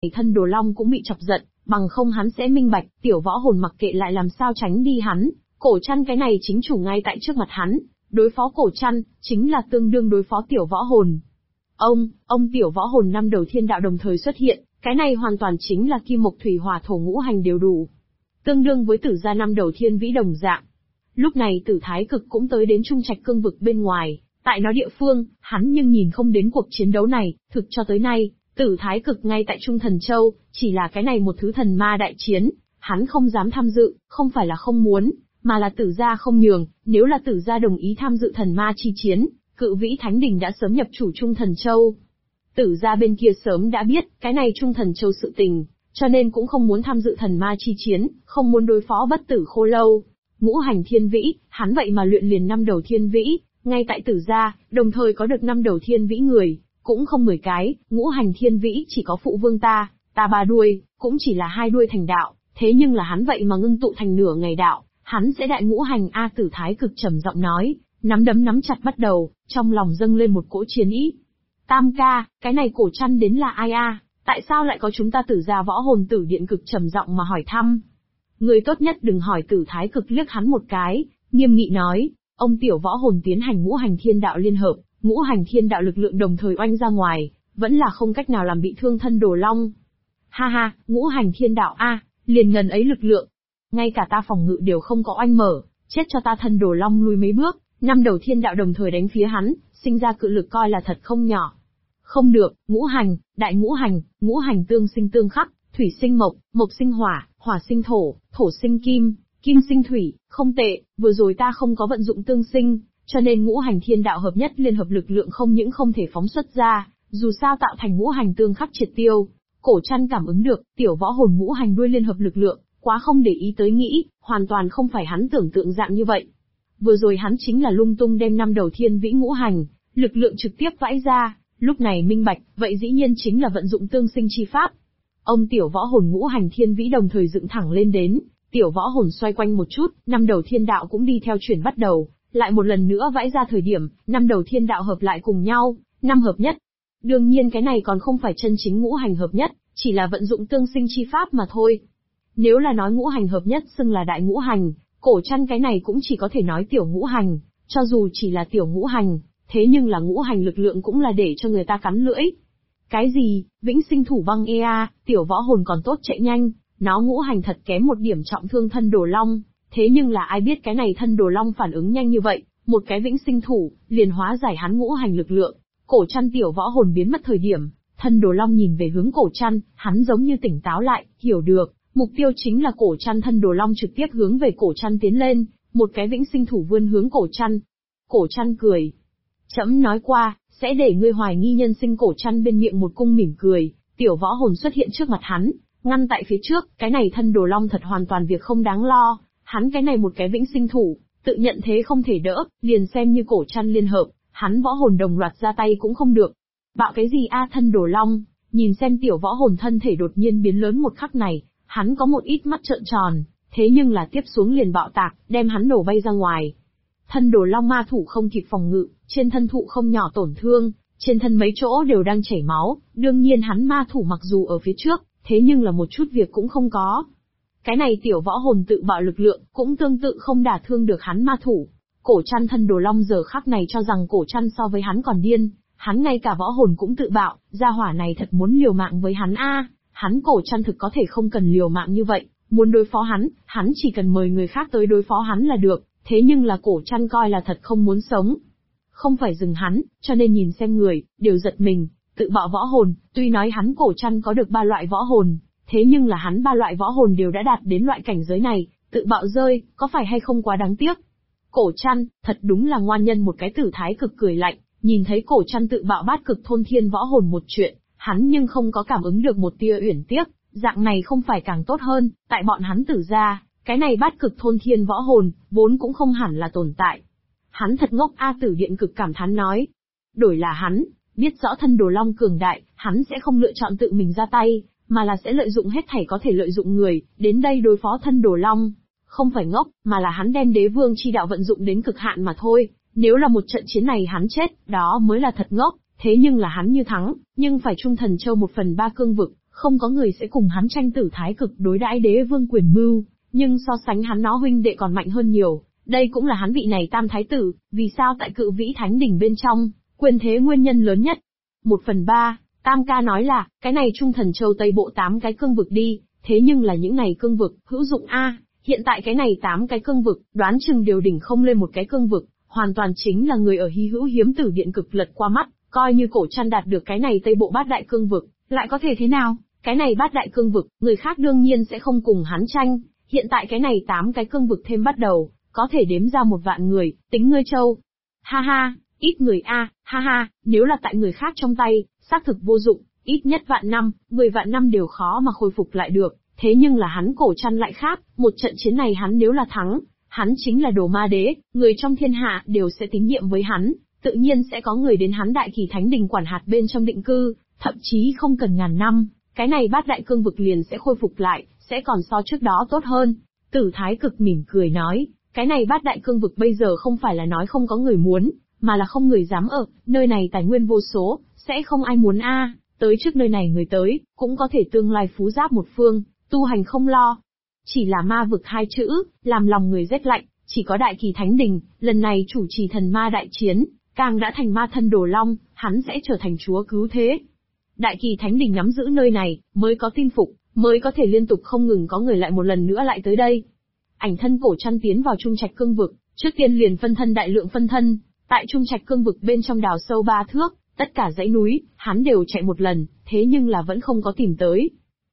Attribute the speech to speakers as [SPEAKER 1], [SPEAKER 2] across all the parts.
[SPEAKER 1] thân Đồ Long cũng bị chọc giận, bằng không hắn sẽ minh bạch, tiểu võ hồn mặc kệ lại làm sao tránh đi hắn, Cổ Trăn cái này chính chủ ngay tại trước mặt hắn, đối phó Cổ Trăn, chính là tương đương đối phó tiểu võ hồn. Ông tiểu võ hồn năm đầu thiên đạo đồng thời xuất hiện, cái này hoàn toàn chính là kim mộc thủy hỏa thổ ngũ hành đều đủ. Tương đương với tử gia năm đầu thiên vĩ đồng dạng. Lúc này tử thái cực cũng tới đến trung trạch cương vực bên ngoài, tại nó địa phương, hắn nhưng nhìn không đến cuộc chiến đấu này, thực cho tới nay, tử thái cực ngay tại Trung Thần Châu, chỉ là cái này một thứ thần ma đại chiến, hắn không dám tham dự, không phải là không muốn, mà là tử gia không nhường, nếu là tử gia đồng ý tham dự thần ma chi chiến, Cự Vĩ Thánh Đình đã sớm nhập chủ Trung Thần Châu. Tử gia bên kia sớm đã biết, cái này Trung Thần Châu sự tình, cho nên cũng không muốn tham dự thần ma chi chiến, không muốn đối phó bất tử khô lâu. Ngũ hành thiên vĩ, hắn vậy mà luyện liền 5 đầu thiên vĩ, ngay tại tử gia, đồng thời có được 5 đầu thiên vĩ người, cũng không 10 cái, ngũ hành thiên vĩ chỉ có phụ vương ta 3 đuôi, cũng chỉ là 2 đuôi thành đạo, thế nhưng là hắn vậy mà ngưng tụ thành nửa ngày đạo, hắn sẽ đại ngũ hành a. Tử thái cực trầm giọng nói, nắm đấm nắm chặt bắt đầu, trong lòng dâng lên một cỗ chiến ý. Tam ca, cái này Cổ Trăn đến là ai a? Tại sao lại có chúng ta tử gia võ hồn tử điện cực trầm giọng mà hỏi thăm. Người tốt nhất đừng hỏi. Tử thái cực liếc hắn một cái, nghiêm nghị nói, ông tiểu võ hồn tiến hành ngũ hành thiên đạo liên hợp, ngũ hành thiên đạo lực lượng đồng thời oanh ra ngoài, vẫn là không cách nào làm bị thương thân Đồ Long. Ha ha, ngũ hành thiên đạo a, liền ngần ấy lực lượng. Ngay cả ta phòng ngự đều không có oanh mở, chết cho ta thân Đồ Long lùi mấy bước, 5 đầu thiên đạo đồng thời đánh phía hắn, sinh ra cự lực coi là thật không nhỏ. Không được, ngũ hành, đại ngũ hành tương sinh tương khắc, thủy sinh mộc, mộc sinh hỏa, hỏa sinh thổ, thổ sinh kim, kim sinh thủy, không tệ, vừa rồi ta không có vận dụng tương sinh, cho nên ngũ hành thiên đạo hợp nhất liên hợp lực lượng không những không thể phóng xuất ra, dù sao tạo thành ngũ hành tương khắc triệt tiêu. Cổ Trăn cảm ứng được, tiểu võ hồn ngũ hành đuôi liên hợp lực lượng, quá không để ý tới nghĩ, hoàn toàn không phải hắn tưởng tượng dạng như vậy. Vừa rồi hắn chính là lung tung đem 5 đầu thiên vĩ ngũ hành, lực lượng trực tiếp vãi ra, lúc này minh bạch, vậy dĩ nhiên chính là vận dụng tương sinh chi pháp. Ông tiểu võ hồn ngũ hành thiên vĩ đồng thời dựng thẳng lên đến, tiểu võ hồn xoay quanh một chút, 5 đầu thiên đạo cũng đi theo chuyển bắt đầu, lại một lần nữa vãi ra thời điểm, 5 đầu thiên đạo hợp lại cùng nhau, 5 hợp nhất. Đương nhiên cái này còn không phải chân chính ngũ hành hợp nhất, chỉ là vận dụng tương sinh chi pháp mà thôi. Nếu là nói ngũ hành hợp nhất xưng là đại ngũ hành, Cổ Trăn cái này cũng chỉ có thể nói tiểu ngũ hành, cho dù chỉ là tiểu ngũ hành, thế nhưng là ngũ hành lực lượng cũng là để cho người ta cắn lưỡi. Cái gì, vĩnh sinh thủ băng ea, tiểu võ hồn còn tốt chạy nhanh, nó ngũ hành thật kém một điểm trọng thương thân Đồ Long, thế nhưng là ai biết cái này thân Đồ Long phản ứng nhanh như vậy, một cái vĩnh sinh thủ, liền hóa giải hắn ngũ hành lực lượng. Cổ Trăn tiểu võ hồn biến mất thời điểm, thân Đồ Long nhìn về hướng Cổ Trăn, hắn giống như tỉnh táo lại, hiểu được, mục tiêu chính là Cổ Trăn. Thân Đồ Long trực tiếp hướng về Cổ Trăn tiến lên, một cái vĩnh sinh thủ vươn hướng Cổ Trăn. Cổ Trăn cười. Trẫm nói qua, sẽ để ngươi hoài nghi nhân sinh. Cổ Trăn bên miệng một cung mỉm cười, tiểu võ hồn xuất hiện trước mặt hắn, ngăn tại phía trước, cái này thân Đồ Long thật hoàn toàn việc không đáng lo, hắn cái này một cái vĩnh sinh thủ, tự nhận thế không thể đỡ, liền xem như Cổ Trăn liên hợp, hắn võ hồn đồng loạt ra tay cũng không được. Bạo cái gì a? Thân Đồ Long, nhìn xem tiểu võ hồn thân thể đột nhiên biến lớn một khắc này, hắn có một ít mắt trợn tròn, thế nhưng là tiếp xuống liền bạo tạc, đem hắn nổ bay ra ngoài. Thân Đồ Long ma thủ không kịp phòng ngự, trên thân thụ không nhỏ tổn thương, trên thân mấy chỗ đều đang chảy máu, đương nhiên hắn ma thủ mặc dù ở phía trước, thế nhưng là một chút việc cũng không có. Cái này tiểu võ hồn tự bạo lực lượng, cũng tương tự không đả thương được hắn ma thủ. Cổ Trăn thân Đồ Long giờ khắc này cho rằng Cổ Trăn so với hắn còn điên, hắn ngay cả võ hồn cũng tự bạo, gia hỏa này thật muốn liều mạng với hắn a. Hắn Cổ Trăn thực có thể không cần liều mạng như vậy, muốn đối phó hắn chỉ cần mời người khác tới đối phó hắn là được, thế nhưng là Cổ Trăn coi là thật không muốn sống. Không phải dừng hắn, cho nên nhìn xem người, đều giật mình, tự bạo võ hồn, tuy nói hắn Cổ Trăn có được 3 loại võ hồn, thế nhưng là hắn 3 loại võ hồn đều đã đạt đến loại cảnh giới này, tự bạo rơi, có phải hay không quá đáng tiếc. Cổ Trăn, thật đúng là ngoan nhân. Một cái Tử thái cực cười lạnh, nhìn thấy Cổ Trăn tự bạo bát cực thôn thiên võ hồn một chuyện, hắn nhưng không có cảm ứng được một tia uyển tiếc, dạng này không phải càng tốt hơn, tại bọn hắn Tử gia, cái này bát cực thôn thiên võ hồn, vốn cũng không hẳn là tồn tại. Hắn thật ngốc a. Tử điện cực cảm thán nói. Đổi là hắn, biết rõ thân Đồ Long cường đại, hắn sẽ không lựa chọn tự mình ra tay, mà là sẽ lợi dụng hết thảy có thể lợi dụng người, đến đây đối phó thân Đồ Long. Không phải ngốc, mà là hắn đem đế vương chi đạo vận dụng đến cực hạn mà thôi, nếu là một trận chiến này hắn chết, đó mới là thật ngốc, thế nhưng là hắn như thắng, nhưng phải Trung Thần Châu 1/3 cương vực, Không có người sẽ cùng hắn tranh tử thái cực đối đãi đế vương quyền mưu, nhưng so sánh hắn nó huynh đệ còn mạnh hơn nhiều. Đây cũng là hắn vị này tam thái tử, vì sao tại Cự Vĩ Thánh Đỉnh bên trong, quyền thế nguyên nhân lớn nhất. 1/3, Tam ca nói là, cái này Trung Thần Châu Tây Bộ 8 cái cương vực đi, thế nhưng là những này cương vực, hữu dụng a, hiện tại cái này 8 cái cương vực, đoán chừng đều đỉnh không lên một cái cương vực, hoàn toàn chính là người ở hy hữu hiếm tử điện cực lật qua mắt, coi như Cổ Trăn đạt được cái này Tây Bộ bát đại cương vực, lại có thể thế nào? Cái này bát đại cương vực, người khác đương nhiên sẽ không cùng hắn tranh, hiện tại cái này 8 cái cương vực thêm bắt đầu, có thể đếm ra 1 vạn người, tính ngươi châu. Ha ha, ít người a, ha ha, nếu là tại người khác trong tay, xác thực vô dụng, ít nhất vạn năm, 10 vạn năm đều khó mà khôi phục lại được, thế nhưng là hắn Cổ Trăn lại khác, một trận chiến này hắn nếu là thắng, hắn chính là Đồ Ma Đế, người trong thiên hạ đều sẽ tín nhiệm với hắn, tự nhiên sẽ có người đến hắn Đại Kỳ Thánh Đình quản hạt bên trong định cư, thậm chí không cần ngàn năm, cái này bát đại cương vực liền sẽ khôi phục lại, sẽ còn so trước đó tốt hơn. Tử Thái Cực mỉm cười nói, cái này bát đại cương vực bây giờ không phải là nói không có người muốn, mà là không người dám ở, nơi này tài nguyên vô số, sẽ không ai muốn a, tới trước nơi này người tới, cũng có thể tương lai phú giáp một phương, tu hành không lo. Chỉ là ma vực 2 chữ, làm lòng người rét lạnh, chỉ có Đại Kỳ Thánh Đình, lần này chủ trì thần ma đại chiến, càng đã thành ma thân Đồ Long, hắn sẽ trở thành chúa cứu thế. Đại Kỳ Thánh Đình nắm giữ nơi này, mới có tin phục, mới có thể liên tục không ngừng có người lại một lần nữa lại tới đây. Ảnh thân Cổ Trăn tiến vào Trung Trạch cương vực, trước tiên liền phân thân đại lượng phân thân, tại Trung Trạch cương vực bên trong đào sâu 3 thước, tất cả dãy núi, hắn đều chạy một lần, thế nhưng là vẫn không có tìm tới.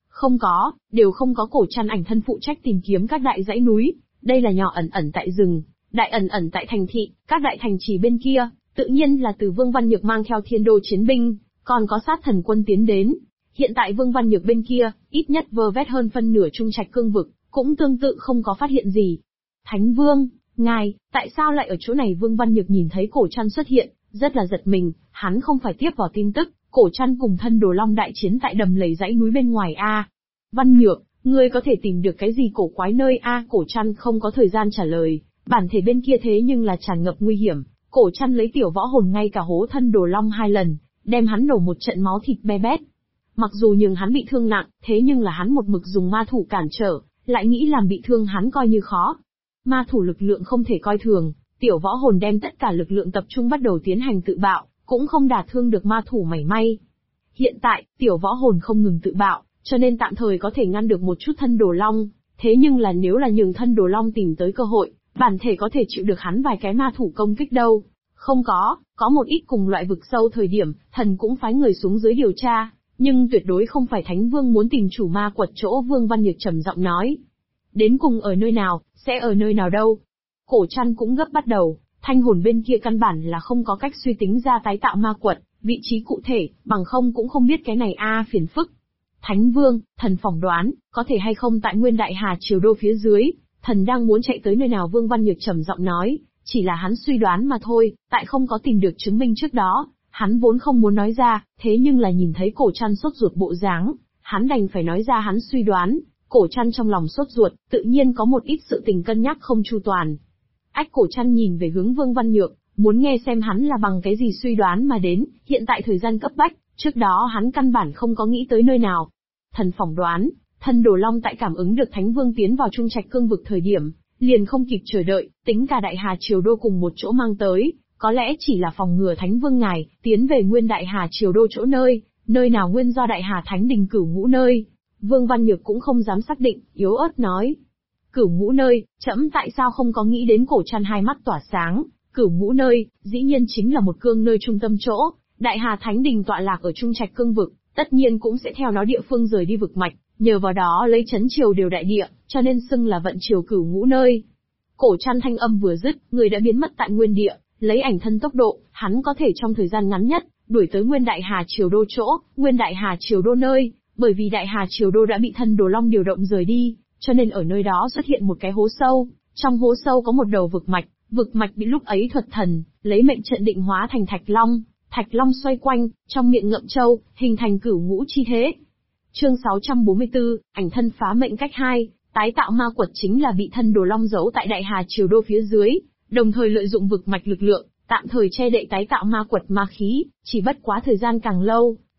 [SPEAKER 1] Đều không có Cổ Trăn ảnh thân phụ trách tìm kiếm các đại dãy núi, đây là nhỏ ẩn ẩn tại rừng, đại ẩn ẩn tại thành thị, các đại thành trì bên kia, tự nhiên là từ Vương Văn Nhược mang theo Thiên Đô chiến binh, còn có sát thần quân tiến đến. Hiện tại Vương Văn Nhược bên kia, ít nhất vơ vét hơn phân nửa Trung Trạch cương vực, cũng tương tự không có phát hiện gì. Thánh Vương, ngài, tại sao lại ở chỗ này? Vương Văn Nhược nhìn thấy Cổ Trăn xuất hiện, rất là giật mình, hắn không phải tiếp vào tin tức, Cổ Trăn cùng thân Đồ Long đại chiến tại đầm lầy dãy núi bên ngoài a. Văn Nhược, ngươi có thể tìm được cái gì cổ quái nơi a? Cổ Trăn không có thời gian trả lời, bản thể bên kia thế nhưng là tràn ngập nguy hiểm, Cổ Trăn lấy tiểu võ hồn ngay cả hố thân Đồ Long 2 lần, đem hắn nổ một trận máu thịt be bét. Mặc dù nhường hắn bị thương nặng, thế nhưng là hắn một mực dùng ma thủ cản trở, lại nghĩ làm bị thương hắn coi như khó. Ma thủ lực lượng không thể coi thường, tiểu võ hồn đem tất cả lực lượng tập trung bắt đầu tiến hành tự bạo, cũng không đả thương được ma thủ mảy may. Hiện tại, tiểu võ hồn không ngừng tự bạo, cho nên tạm thời có thể ngăn được một chút thân Đồ Long, thế nhưng là nếu là nhường thân Đồ Long tìm tới cơ hội, bản thể có thể chịu được hắn vài cái ma thủ công kích đâu. Không có một ít cùng loại vực sâu thời điểm, thần cũng phái người xuống dưới điều tra, nhưng tuyệt đối không phải Thánh Vương muốn tìm chủ ma quật chỗ. Vương Văn Nhược trầm giọng nói. Đến cùng ở nơi nào, sẽ ở nơi nào đâu? Cổ Trăn cũng gấp bắt đầu, thanh hồn bên kia căn bản là không có cách suy tính ra tái tạo ma quật, vị trí cụ thể, bằng không cũng không biết cái này phiền phức. Thánh Vương, thần phỏng đoán, có thể hay không tại Nguyên Đại Hà Triều Đô phía dưới, thần đang muốn chạy tới nơi nào? Vương Văn Nhược trầm giọng nói, chỉ là hắn suy đoán mà thôi, tại không có tìm được chứng minh trước đó, hắn vốn không muốn nói ra, thế nhưng là nhìn thấy Cổ Trăn sốt ruột bộ dáng, hắn đành phải nói ra hắn suy đoán. Cổ Trăn trong lòng sốt ruột, tự nhiên có một ít sự tình cân nhắc không chu toàn. Cổ Trăn nhìn về hướng Vương Văn Nhược, muốn nghe xem hắn là bằng cái gì suy đoán mà đến, hiện tại thời gian cấp bách, trước đó hắn căn bản không có nghĩ tới nơi nào. Thần phỏng đoán, thân Đồ Long tại cảm ứng được Thánh Vương tiến vào Trung Trạch cương vực thời điểm, liền không kịp chờ đợi, tính cả Đại Hà Triều Đô cùng một chỗ mang tới, có lẽ chỉ là phòng ngừa Thánh Vương ngài tiến về Nguyên Đại Hà Triều Đô chỗ nơi nào nguyên do Đại Hà Thánh Đình Cửu Ngũ nơi. Vương Văn Nhược cũng không dám xác định, yếu ớt nói. Cửu Ngũ nơi, trẫm tại sao không có nghĩ đến? Cổ Trăn hai mắt tỏa sáng, Cửu Ngũ nơi, dĩ nhiên chính là một cương nơi trung tâm chỗ, Đại Hà Thánh Đình tọa lạc ở Trung Trạch cương vực, tất nhiên cũng sẽ theo nó địa phương rời đi vực mạch, nhờ vào đó lấy chấn triều đều đại địa, cho nên xưng là vận triều Cửu Ngũ nơi. Cổ Trăn thanh âm vừa dứt, người đã biến mất tại nguyên địa, lấy ảnh thân tốc độ, hắn có thể trong thời gian ngắn nhất, đuổi tới Nguyên Đại Hà Triều Đô chỗ, Nguyên Đại Hà Triều Đô nơi. Bởi vì Đại Hà Triều Đô đã bị thân Đồ Long điều động rời đi, cho nên ở nơi đó xuất hiện một cái hố sâu, trong hố sâu có một đầu vực mạch bị lúc ấy thuật thần, lấy mệnh trận định hóa thành Thạch Long xoay quanh, trong miệng ngậm châu, hình thành Cửu Ngũ chi thế. Chương 644, ảnh thân phá mệnh cách 2, tái tạo ma quật chính là bị thân Đồ Long giấu tại Đại Hà Triều Đô phía dưới, đồng thời lợi dụng vực mạch lực lượng, tạm thời che đậy tái tạo ma quật ma khí, chỉ bất quá thời gian càng lâu,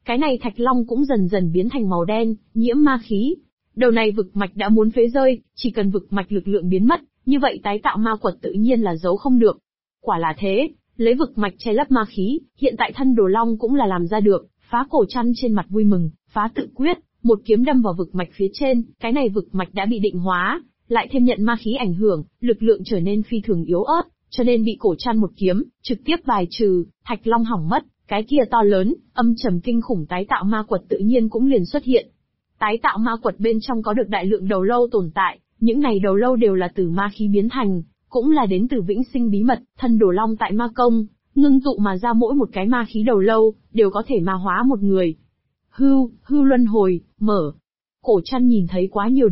[SPEAKER 1] Cái này thạch long cũng dần dần biến thành màu đen, nhiễm ma khí. Đầu này vực mạch đã muốn phế rơi, chỉ cần vực mạch lực lượng biến mất, như vậy tái tạo ma quật tự nhiên là giấu không được. Quả là thế, lấy vực mạch che lấp ma khí, hiện tại thân đồ long cũng là làm ra được. Phá cổ chăn trên mặt vui mừng, phá tự quyết, một kiếm đâm vào vực mạch phía trên, cái này vực mạch đã bị định hóa, lại thêm nhận ma khí ảnh hưởng, lực lượng trở nên phi thường yếu ớt, cho nên bị cổ chăn một kiếm, trực tiếp bài trừ, thạch long hỏng mất, cái kia to lớn, âm trầm kinh khủng tái tạo ma quật tự nhiên cũng liền xuất hiện. Tái tạo ma quật bên trong có được đại lượng đầu lâu tồn tại, những này đầu lâu đều là từ ma khí biến thành, cũng là đến từ vĩnh sinh bí mật, thân đồ long tại ma công, ngưng tụ mà ra mỗi một cái ma khí đầu lâu, đều có thể ma hóa một người. Hưu luân hồi, mở. Cổ chăn nhìn thấy quá nhiều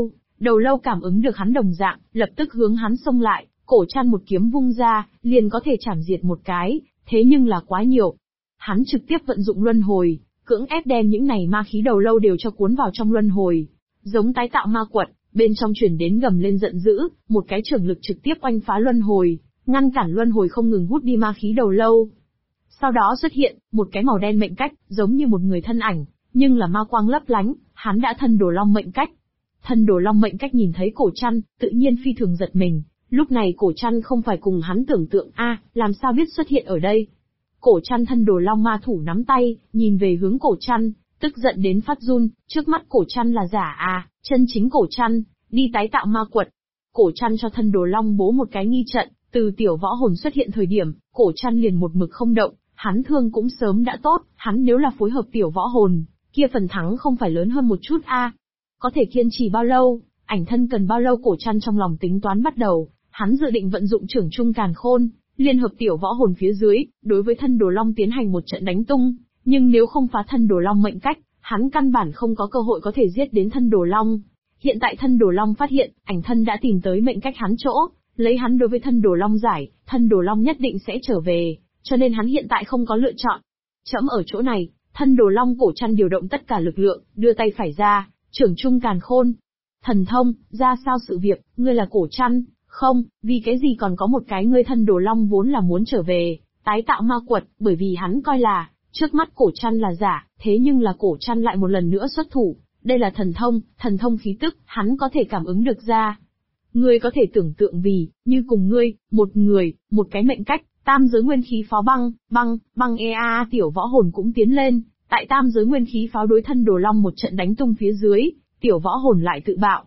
[SPEAKER 1] đầu lâu cảm ứng được hắn đồng dạng, lập tức hướng hắn xông lại, cổ chăn một kiếm vung ra, liền có thể chảm diệt một cái, thế nhưng là quá nhiều. Hắn trực tiếp vận dụng luân hồi, cưỡng ép đem những này ma khí đầu lâu đều cho cuốn vào trong luân hồi. Giống tái tạo ma quật, bên trong truyền đến gầm lên giận dữ, một cái trường lực trực tiếp oanh phá luân hồi, ngăn cản luân hồi không ngừng hút đi ma khí đầu lâu. Sau đó xuất hiện, một cái màu đen mệnh cách, giống như một người thân ảnh, nhưng là ma quang lấp lánh, hắn đã thân đồ long mệnh cách. Thân đồ long mệnh cách nhìn thấy cổ chăn, tự nhiên phi thường giật mình, lúc này cổ chăn không phải cùng hắn tưởng tượng làm sao biết xuất hiện ở đây. Cổ chăn thân đồ long ma thủ nắm tay, nhìn về hướng cổ chăn, tức giận đến phát run, trước mắt cổ chăn là giả chân chính cổ chăn, đi tái tạo ma quật. Cổ chăn cho thân đồ long bố một cái nghi trận, từ tiểu võ hồn xuất hiện thời điểm, cổ chăn liền một mực không động, hắn thương cũng sớm đã tốt, hắn nếu là phối hợp tiểu võ hồn, kia phần thắng không phải lớn hơn một chút Có thể kiên trì bao lâu, ảnh thân cần bao lâu cổ chăn trong lòng tính toán bắt đầu, hắn dự định vận dụng trưởng trung càn khôn, liên hợp tiểu võ hồn phía dưới, đối với thân đồ long tiến hành một trận đánh tung, nhưng nếu không phá thân đồ long mệnh cách, hắn căn bản không có cơ hội có thể giết đến thân đồ long. Hiện tại thân đồ long phát hiện, ảnh thân đã tìm tới mệnh cách hắn chỗ, lấy hắn đối với thân đồ long giải, thân đồ long nhất định sẽ trở về, cho nên hắn hiện tại không có lựa chọn. Trẫm ở chỗ này, thân đồ long cổ chăn điều động tất cả lực lượng, đưa tay phải ra, trưởng trung càn khôn. Thần thông, ra sao sự việc, ngươi là cổ chăn, không, vì cái gì còn có một cái ngươi thân đồ long vốn là muốn trở về, tái tạo ma quật, bởi vì hắn coi là, trước mắt cổ chăn là giả, thế nhưng là cổ chăn lại một lần nữa xuất thủ, đây là thần thông khí tức, hắn có thể cảm ứng được ra. Ngươi có thể tưởng tượng vì, như cùng ngươi, một người, một cái mệnh cách, tam giới nguyên khí pháo băng tiểu võ hồn cũng tiến lên, tại tam giới nguyên khí pháo đối thân đồ long một trận đánh tung phía dưới, tiểu võ hồn lại tự bạo.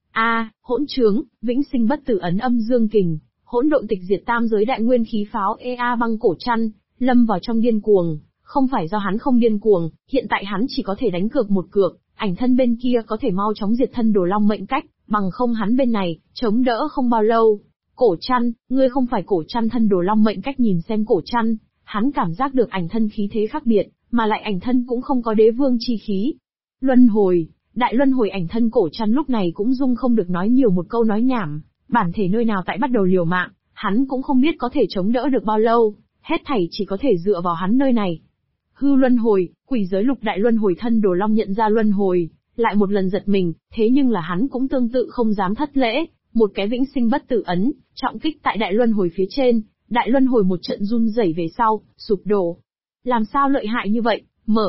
[SPEAKER 1] Hỗn trướng, vĩnh sinh bất tử ấn âm dương kình, hỗn độn tịch diệt tam giới đại nguyên khí pháo băng cổ chăn, lâm vào trong điên cuồng, không phải do hắn không điên cuồng, hiện tại hắn chỉ có thể đánh cược một cược, ảnh thân bên kia có thể mau chóng diệt thân đồ long mệnh cách, bằng không hắn bên này, chống đỡ không bao lâu. Cổ chăn, ngươi không phải cổ chăn thân đồ long mệnh cách nhìn xem cổ chăn, hắn cảm giác được ảnh thân khí thế khác biệt, mà lại ảnh thân cũng không có đế vương chi khí. Luân hồi, đại luân hồi ảnh thân cổ chăn lúc này cũng dung không được nói nhiều một câu nói nhảm, bản thể nơi nào tại bắt đầu liều mạng, hắn cũng không biết có thể chống đỡ được bao lâu, hết thảy chỉ có thể dựa vào hắn nơi này. Hư luân hồi, quỷ giới lục đại luân hồi thân đồ long nhận ra luân hồi, lại một lần giật mình, thế nhưng là hắn cũng tương tự không dám thất lễ, một cái vĩnh sinh bất tử ấn, trọng kích tại đại luân hồi phía trên, đại luân hồi một trận run rẩy về sau, sụp đổ. Làm sao lợi hại như vậy?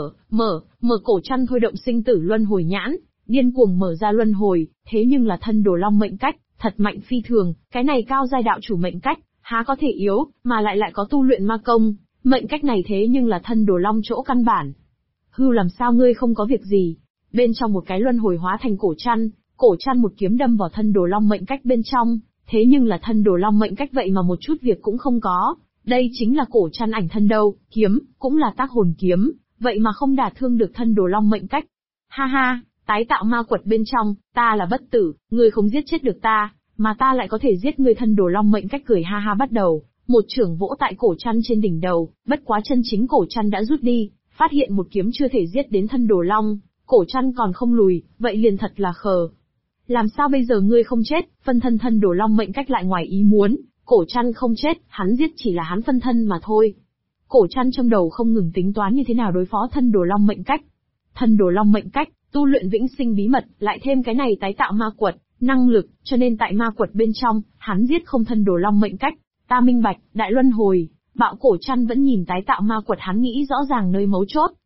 [SPEAKER 1] Mở cổ chăn thôi động sinh tử luân hồi nhãn, điên cuồng mở ra luân hồi, thế nhưng là thân đồ long mệnh cách, thật mạnh phi thường, cái này cao giai đạo chủ mệnh cách, há có thể yếu, mà lại có tu luyện ma công, mệnh cách này thế nhưng là thân đồ long chỗ căn bản. Hư làm sao ngươi không có việc gì? Bên trong một cái luân hồi hóa thành cổ chăn một kiếm đâm vào thân đồ long mệnh cách bên trong, thế nhưng là thân đồ long mệnh cách vậy mà một chút việc cũng không có, đây chính là cổ chăn ảnh thân đâu, kiếm, cũng là tác hồn kiếm, vậy mà không đả thương được thân đồ long mệnh cách. Ha, tái tạo ma quật bên trong, ta là bất tử, ngươi không giết chết được ta, mà ta lại có thể giết ngươi thân đồ long mệnh cách cười ha bắt đầu, một chưởng vỗ tại cổ chăn trên đỉnh đầu, bất quá chân chính cổ chăn đã rút đi, phát hiện một kiếm chưa thể giết đến thân đồ long, cổ chăn còn không lùi, vậy liền thật là khờ. Làm sao bây giờ ngươi không chết, phân thân đồ long mệnh cách lại ngoài ý muốn, cổ chăn không chết, hắn giết chỉ là hắn phân thân mà thôi. Cổ chăn trong đầu không ngừng tính toán như thế nào đối phó thân đồ long mệnh cách. Thân đồ long mệnh cách, tu luyện vĩnh sinh bí mật, lại thêm cái này tái tạo ma quật, năng lực, cho nên tại ma quật bên trong, hắn giết không thân đồ long mệnh cách. Ta minh bạch, đại luân hồi, bạo cổ chăn vẫn nhìn tái tạo ma quật hắn nghĩ rõ ràng nơi mấu chốt,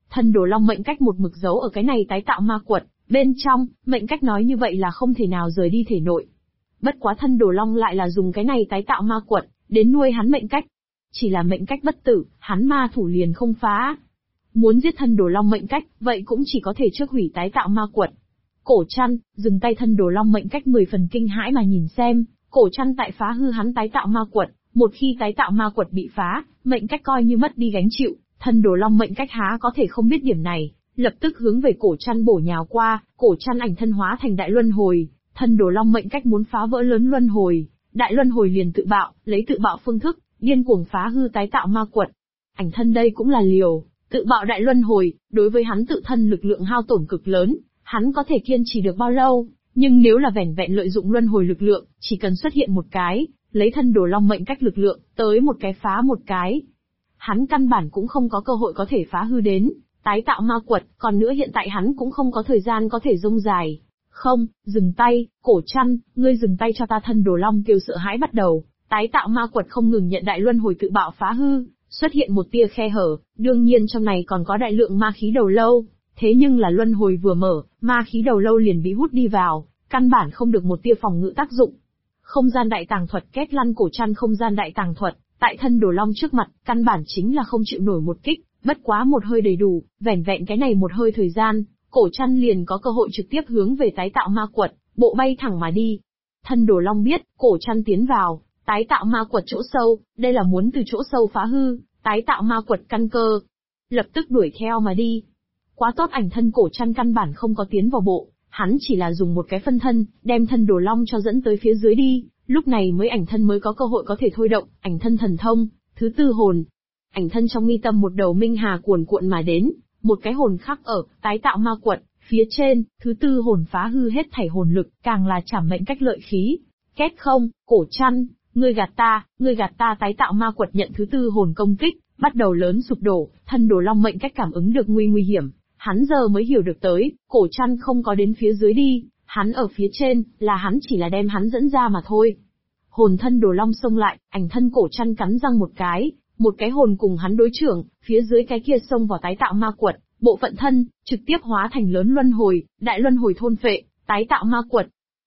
[SPEAKER 1] Thân đồ long mệnh cách một mực giấu ở cái này tái tạo ma quật, bên trong, mệnh cách nói như vậy là không thể nào rời đi thể nội. Bất quá thân đồ long lại là dùng cái này tái tạo ma quật, đến nuôi hắn mệnh cách. Chỉ là mệnh cách bất tử, hắn ma thủ liền không phá. Muốn giết thân đồ long mệnh cách, vậy cũng chỉ có thể trước hủy tái tạo ma quật. Cổ Trăn, dừng tay thân đồ long mệnh cách 10 phần kinh hãi mà nhìn xem, Cổ Trăn tại phá hư hắn tái tạo ma quật, một khi tái tạo ma quật bị phá, mệnh cách coi như mất đi gánh chịu, thân đồ long mệnh cách há có thể không biết điểm này, lập tức hướng về Cổ Trăn bổ nhào qua, Cổ Trăn ảnh thân hóa thành đại luân hồi, thân đồ long mệnh cách muốn phá vỡ lớn luân hồi, đại luân hồi liền tự bạo, lấy tự bạo phương thức, điên cuồng phá hư tái tạo ma quật. Ảnh thân đây cũng là liều, tự bạo đại luân hồi, đối với hắn tự thân lực lượng hao tổn cực lớn, hắn có thể kiên trì được bao lâu, nhưng nếu là vẻn vẹn lợi dụng luân hồi lực lượng, chỉ cần xuất hiện một cái, lấy thân đồ long mệnh cách lực lượng, tới một cái phá một cái. Hắn căn bản cũng không có cơ hội có thể phá hư đến, tái tạo ma quật, còn nữa hiện tại hắn cũng không có thời gian có thể rông dài. Không, dừng tay, Cổ Trăn, ngươi dừng tay cho ta. Thân đồ long kêu sợ hãi bắt đầu, tái tạo ma quật không ngừng nhận đại luân hồi tự bạo phá hư, xuất hiện một tia khe hở, đương nhiên trong này còn có đại lượng ma khí đầu lâu, thế nhưng là luân hồi vừa mở, ma khí đầu lâu liền bị hút đi vào, căn bản không được một tia phòng ngự tác dụng. Không gian đại tàng thuật két lăn. Cổ Trăn không gian đại tàng thuật, tại thân đồ long trước mặt, căn bản chính là không chịu nổi một kích, bất quá một hơi đầy đủ, vẻn vẹn cái này một hơi thời gian, Cổ Trăn liền có cơ hội trực tiếp hướng về tái tạo ma quật, bộ bay thẳng mà đi. Thân đồ long biết, Cổ Trăn tiến vào, tái tạo ma quật chỗ sâu, đây là muốn từ chỗ sâu phá hư, tái tạo ma quật căn cơ. Lập tức đuổi theo mà đi. Quá tốt, ảnh thân Cổ Trăn căn bản không có tiến vào bộ, hắn chỉ là dùng một cái phân thân, đem thân đồ long cho dẫn tới phía dưới đi, lúc này mới ảnh thân mới có cơ hội có thể thôi động, ảnh thân thần thông, thứ tư hồn. Ảnh thân trong mi tâm một đầu minh hà cuồn cuộn mà đến, một cái hồn khắc ở, tái tạo ma quật, phía trên, thứ tư hồn phá hư hết thảy hồn lực, càng là trảm mệnh cách lợi khí. Két không, Cổ Trăn, ngươi gạt ta. Tái tạo ma quật nhận thứ tư hồn công kích, bắt đầu lớn sụp đổ, thân đồ long mệnh cách cảm ứng được nguy hiểm, hắn giờ mới hiểu được tới, Cổ Trăn không có đến phía dưới đi, hắn ở phía trên, là hắn chỉ là đem hắn dẫn ra mà thôi. Hồn thân đồ long xông lại, ảnh thân Cổ Trăn cắn răng một cái hồn cùng hắn đối trưởng, phía dưới cái kia xông vào tái tạo ma quật, bộ phận thân, trực tiếp hóa thành lớn luân hồi, đại luân hồi thôn phệ, tái tạo ma quật.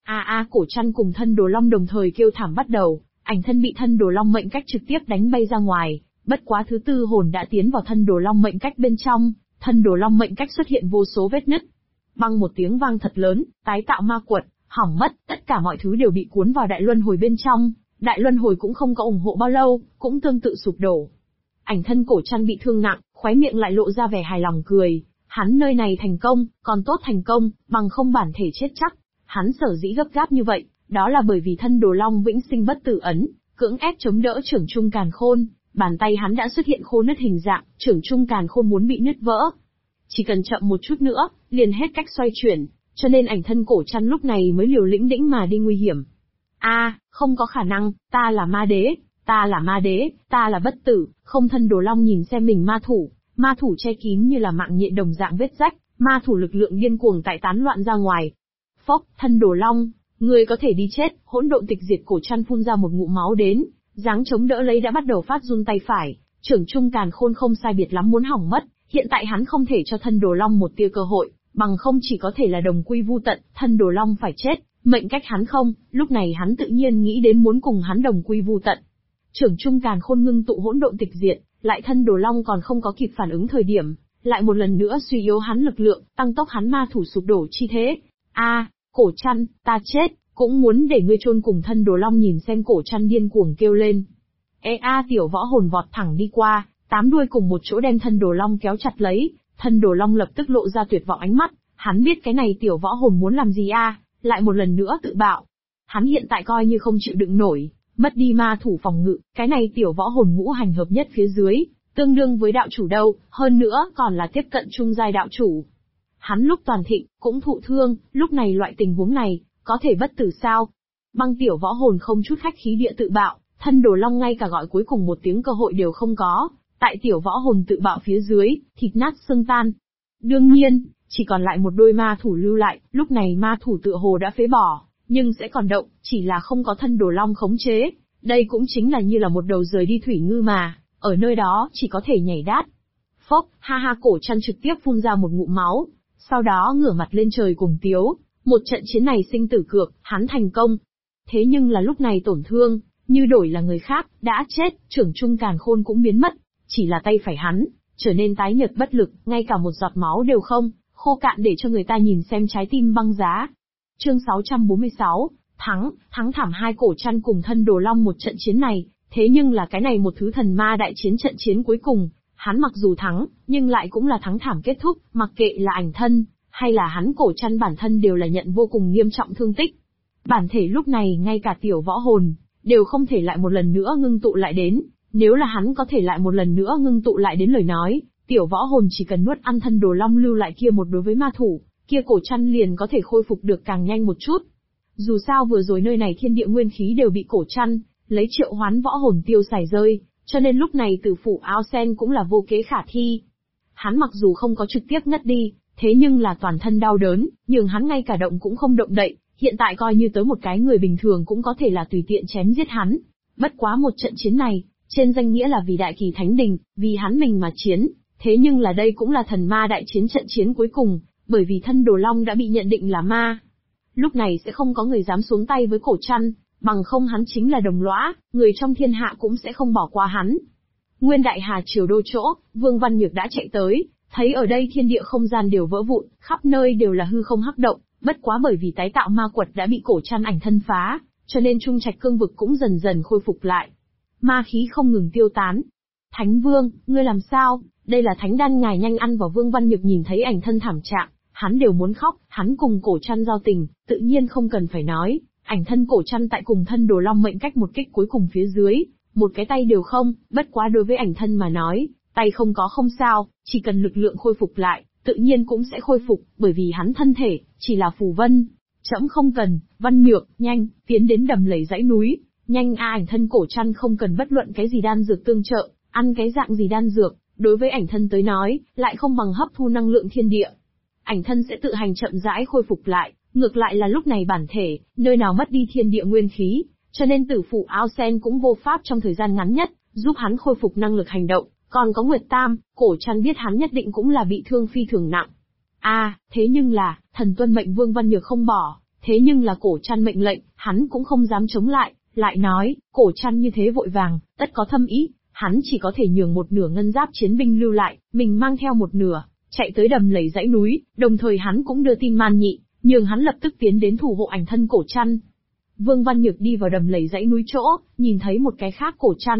[SPEAKER 1] Cổ Trăn cùng thân đồ long đồng thời kêu thảm bắt đầu, ảnh thân bị thân đồ long mệnh cách trực tiếp đánh bay ra ngoài, bất quá thứ tư hồn đã tiến vào thân đồ long mệnh cách bên trong, thân đồ long mệnh cách xuất hiện vô số vết nứt. Băng một tiếng vang thật lớn, tái tạo ma quật, hỏng mất, tất cả mọi thứ đều bị cuốn vào đại luân hồi bên trong, đại luân hồi cũng không có ủng hộ bao lâu, cũng tương tự sụp đổ. Ảnh thân Cổ Trăn bị thương nặng, khóe miệng lại lộ ra vẻ hài lòng cười, hắn nơi này thành công, còn tốt thành công, bằng không bản thể chết chắc. Hắn sở dĩ gấp gáp như vậy, đó là bởi vì thân đồ long vĩnh sinh bất tử ấn, cưỡng ép chống đỡ trưởng trung càn khôn, bàn tay hắn đã xuất hiện khô nứt hình dạng, trưởng trung càn khôn muốn bị nứt vỡ. Chỉ cần chậm một chút nữa, liền hết cách xoay chuyển, cho nên ảnh thân Cổ Trăn lúc này mới liều lĩnh đĩnh mà đi nguy hiểm. Không có khả năng, ta là ma đế, ta là bất tử. Không, thân đồ long nhìn xem mình ma thủ che kín như là mạng nhện đồng dạng vết rách, ma thủ lực lượng điên cuồng tại tán loạn ra ngoài. Phốc, thân đồ long, ngươi có thể đi chết. Hỗn độn tịch diệt. Cổ Trăn phun ra một ngụm máu đến, dáng chống đỡ lấy đã bắt đầu phát run tay phải, trưởng trung càn khôn không sai biệt lắm muốn hỏng mất, hiện tại hắn không thể cho thân đồ long một tia cơ hội, bằng không chỉ có thể là đồng quy vu tận, thân đồ long phải chết, mệnh cách hắn không, lúc này hắn tự nhiên nghĩ đến muốn cùng hắn đồng quy vu tận. Trưởng trung càn khôn ngưng tụ hỗn độn tịch diệt, lại thân đồ long còn không có kịp phản ứng thời điểm, lại một lần nữa suy yếu hắn lực lượng, tăng tốc hắn ma thủ sụp đổ chi thế. Cổ Trăn, ta chết, cũng muốn để ngươi chôn cùng. Thân đồ long nhìn xem Cổ Trăn điên cuồng kêu lên. Tiểu võ hồn vọt thẳng đi qua, 8 đuôi cùng một chỗ đem thân đồ long kéo chặt lấy, thân đồ long lập tức lộ ra tuyệt vọng ánh mắt, hắn biết cái này tiểu võ hồn muốn làm gì lại một lần nữa tự bạo. Hắn hiện tại coi như không chịu đựng nổi, mất đi ma thủ phòng ngự, cái này tiểu võ hồn ngũ hành hợp nhất phía dưới, tương đương với đạo chủ đâu, hơn nữa còn là tiếp cận trung giai đạo chủ. Hắn lúc toàn thịnh, cũng thụ thương, lúc này loại tình huống này, có thể bất tử sao? Băng tiểu võ hồn không chút khách khí địa tự bạo, thân đồ long ngay cả gọi cuối cùng một tiếng cơ hội đều không có, tại tiểu võ hồn tự bạo phía dưới, thịt nát xương tan. Đương nhiên, chỉ còn lại một đôi ma thủ lưu lại, lúc này ma thủ tựa hồ đã phế bỏ, nhưng sẽ còn động, chỉ là không có thân đồ long khống chế. Đây cũng chính là như là một đầu rời đi thủy ngư mà, ở nơi đó chỉ có thể nhảy đát. Phốc, ha ha, Cổ Trăn trực tiếp phun ra một ngụm máu, sau đó ngửa mặt lên trời cùng tiếu, một trận chiến này sinh tử cược, hắn thành công. Thế nhưng là lúc này tổn thương, như đổi là người khác, đã chết, trưởng trung càn khôn cũng biến mất, chỉ là tay phải hắn, trở nên tái nhợt bất lực, ngay cả một giọt máu đều không, khô cạn để cho người ta nhìn xem trái tim băng giá. Chương 646, thắng thảm hai Cổ Trăn cùng Thân Đồ Long một trận chiến này, thế nhưng là cái này một thứ thần ma đại chiến trận chiến cuối cùng, hắn mặc dù thắng, nhưng lại cũng là thắng thảm kết thúc, mặc kệ là ảnh thân, hay là hắn Cổ Trăn bản thân đều là nhận vô cùng nghiêm trọng thương tích. Bản thể lúc này ngay cả tiểu võ hồn, đều không thể lại một lần nữa ngưng tụ lại đến, nếu là hắn có thể lại một lần nữa ngưng tụ lại đến lời nói, tiểu võ hồn chỉ cần nuốt ăn Thân Đồ Long lưu lại kia một đối với ma thủ, kia Cổ Trăn liền có thể khôi phục được càng nhanh một chút. Dù sao vừa rồi nơi này thiên địa nguyên khí đều bị Cổ Trăn lấy triệu hoán võ hồn tiêu xài rơi, cho nên lúc này tử phủ Ao Sen cũng là vô kế khả thi. Hắn mặc dù không có trực tiếp ngất đi, thế nhưng là toàn thân đau đớn, nhường hắn ngay cả động cũng không động đậy, hiện tại coi như tới một cái người bình thường cũng có thể là tùy tiện chém giết hắn. Bất quá một trận chiến này, trên danh nghĩa là vì Đại Kỳ Thánh Đình, vì hắn mình mà chiến, thế nhưng là đây cũng là thần ma đại chiến trận chiến cuối cùng, bởi vì Thân Đồ Long đã bị nhận định là ma. Lúc này sẽ không có người dám xuống tay với Cổ Trăn, bằng không hắn chính là đồng lõa, người trong thiên hạ cũng sẽ không bỏ qua hắn. Nguyên Đại Hà Triều đô chỗ, Vương Văn Nhược đã chạy tới, thấy ở đây thiên địa không gian đều vỡ vụn, khắp nơi đều là hư không hắc động, bất quá bởi vì tái tạo ma quật đã bị Cổ Trăn ảnh thân phá, cho nên trung trạch cương vực cũng dần dần khôi phục lại. Ma khí không ngừng tiêu tán. Thánh Vương, ngươi làm sao? Đây là thánh đan ngài nhanh ăn vào. Vương Văn Nhược nhìn thấy ảnh thân thảm trạng, hắn đều muốn khóc, hắn cùng Cổ Trăn giao tình, tự nhiên không cần phải nói, ảnh thân Cổ Trăn tại cùng Thân Đồ Long mệnh cách một kích cuối cùng phía dưới, một cái tay đều không, bất quá đối với ảnh thân mà nói, tay không có không sao, chỉ cần lực lượng khôi phục lại, tự nhiên cũng sẽ khôi phục, bởi vì hắn thân thể, chỉ là phù vân. Trẫm không cần, Văn Nhược, nhanh, tiến đến đầm lầy dãy núi, nhanh a. Ảnh thân Cổ Trăn không cần bất luận cái gì đan dược tương trợ, ăn cái dạng gì đan dược, đối với ảnh thân tới nói, lại không bằng hấp thu năng lượng thiên địa. Ảnh thân sẽ tự hành chậm rãi khôi phục lại, ngược lại là lúc này bản thể, nơi nào mất đi thiên địa nguyên khí, cho nên tử phủ Ao Sen cũng vô pháp trong thời gian ngắn nhất, giúp hắn khôi phục năng lực hành động, còn có Nguyệt Tam, Cổ Trăn biết hắn nhất định cũng là bị thương phi thường nặng. Thế nhưng là, thần tuân mệnh Vương Văn Nhược không bỏ, thế nhưng là Cổ Trăn mệnh lệnh, hắn cũng không dám chống lại nói, Cổ Trăn như thế vội vàng, tất có thâm ý, hắn chỉ có thể nhường một nửa ngân giáp chiến binh lưu lại, mình mang theo một nửa, chạy tới đầm lầy dãy núi, đồng thời hắn cũng đưa tin Man Nhị, nhường hắn lập tức tiến đến thủ hộ ảnh thân Cổ Trăn. Vương Văn Nhược đi vào đầm lầy dãy núi chỗ, nhìn thấy một cái khác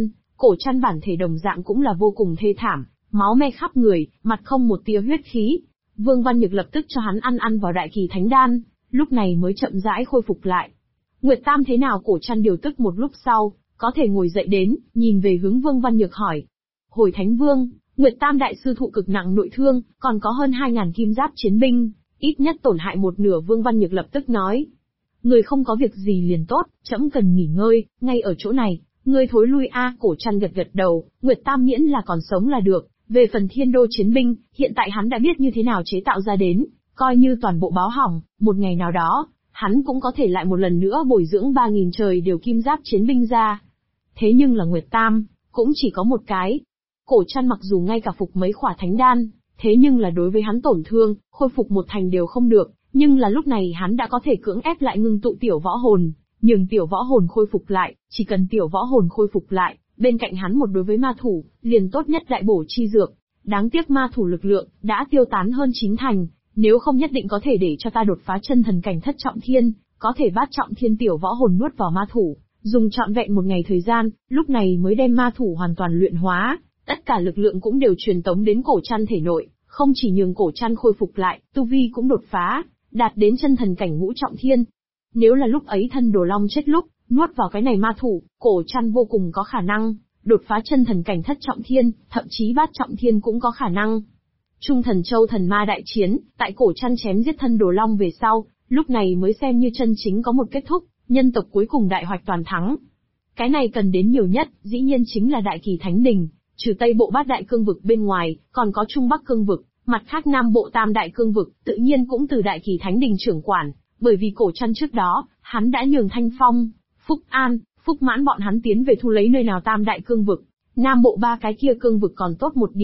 [SPEAKER 1] Cổ Trăn bản thể đồng dạng cũng là vô cùng thê thảm, máu me khắp người, mặt không một tia huyết khí. Vương Văn Nhược lập tức cho hắn ăn vào Đại Kỳ Thánh Đan, lúc này mới chậm rãi khôi phục lại. Nguyệt Tam thế nào? Cổ Trăn điều tức một lúc sau, có thể ngồi dậy đến, nhìn về hướng Vương Văn Nhược hỏi. Hồi Thánh Vương, Nguyệt Tam đại sư thụ cực nặng nội thương, còn có hơn 2.000 kim giáp chiến binh, ít nhất tổn hại một nửa. Vương Văn Nhược lập tức nói. Người không có việc gì liền tốt, trẫm cần nghỉ ngơi, ngay ở chỗ này, ngươi thối lui a. Cổ Trăn gật đầu, Nguyệt Tam miễn là còn sống là được. Về phần thiên đô chiến binh, hiện tại hắn đã biết như thế nào chế tạo ra đến, coi như toàn bộ báo hỏng, một ngày nào đó, hắn cũng có thể lại một lần nữa bồi dưỡng 3.000 trời đều kim giáp chiến binh ra. Thế nhưng là Nguyệt Tam, cũng chỉ có một cái. Cổ Trăn mặc dù ngay cả phục mấy khỏa thánh đan, thế nhưng là đối với hắn tổn thương, khôi phục một thành đều không được, nhưng là lúc này hắn đã có thể cưỡng ép lại ngưng tụ tiểu võ hồn, nhường tiểu võ hồn khôi phục lại, chỉ cần tiểu võ hồn khôi phục lại, bên cạnh hắn một đối với ma thủ, liền tốt nhất đại bổ chi dược. Đáng tiếc ma thủ lực lượng, đã tiêu tán hơn 9 thành, nếu không nhất định có thể để cho ta đột phá chân thần cảnh thất trọng thiên, có thể bát trọng thiên tiểu võ hồn nuốt vào ma thủ, dùng trọn vẹn một ngày thời gian, lúc này mới đem ma thủ hoàn toàn luyện hóa, tất cả lực lượng cũng đều truyền tống đến Cổ Trăn thể nội, không chỉ nhường Cổ Trăn khôi phục lại, tu vi cũng đột phá, đạt đến chân thần cảnh ngũ trọng thiên. Nếu là lúc ấy Thân Đồ Long chết lúc, nuốt vào cái này ma thủ, Cổ Trăn vô cùng có khả năng đột phá chân thần cảnh thất trọng thiên, thậm chí bát trọng thiên cũng có khả năng. Trung Thần Châu thần ma đại chiến, tại Cổ Trăn chém giết Thân Đồ Long về sau, lúc này mới xem như chân chính có một kết thúc, nhân tộc cuối cùng đại hoạch toàn thắng. Cái này cần đến nhiều nhất, dĩ nhiên chính là Đại Kỳ Thánh Đình, trừ Tây Bộ Bát Đại Cương vực bên ngoài, còn có Trung Bắc Cương vực, mặt khác Nam Bộ Tam Đại Cương vực, tự nhiên cũng từ Đại Kỳ Thánh Đình trưởng quản, bởi vì Cổ Trăn trước đó, hắn đã nhường Thanh Phong, Phúc An, Phúc Mãn bọn hắn tiến về thu lấy nơi nào Tam Đại Cương vực, Nam Bộ ba cái kia cương vực còn tốt một điểm,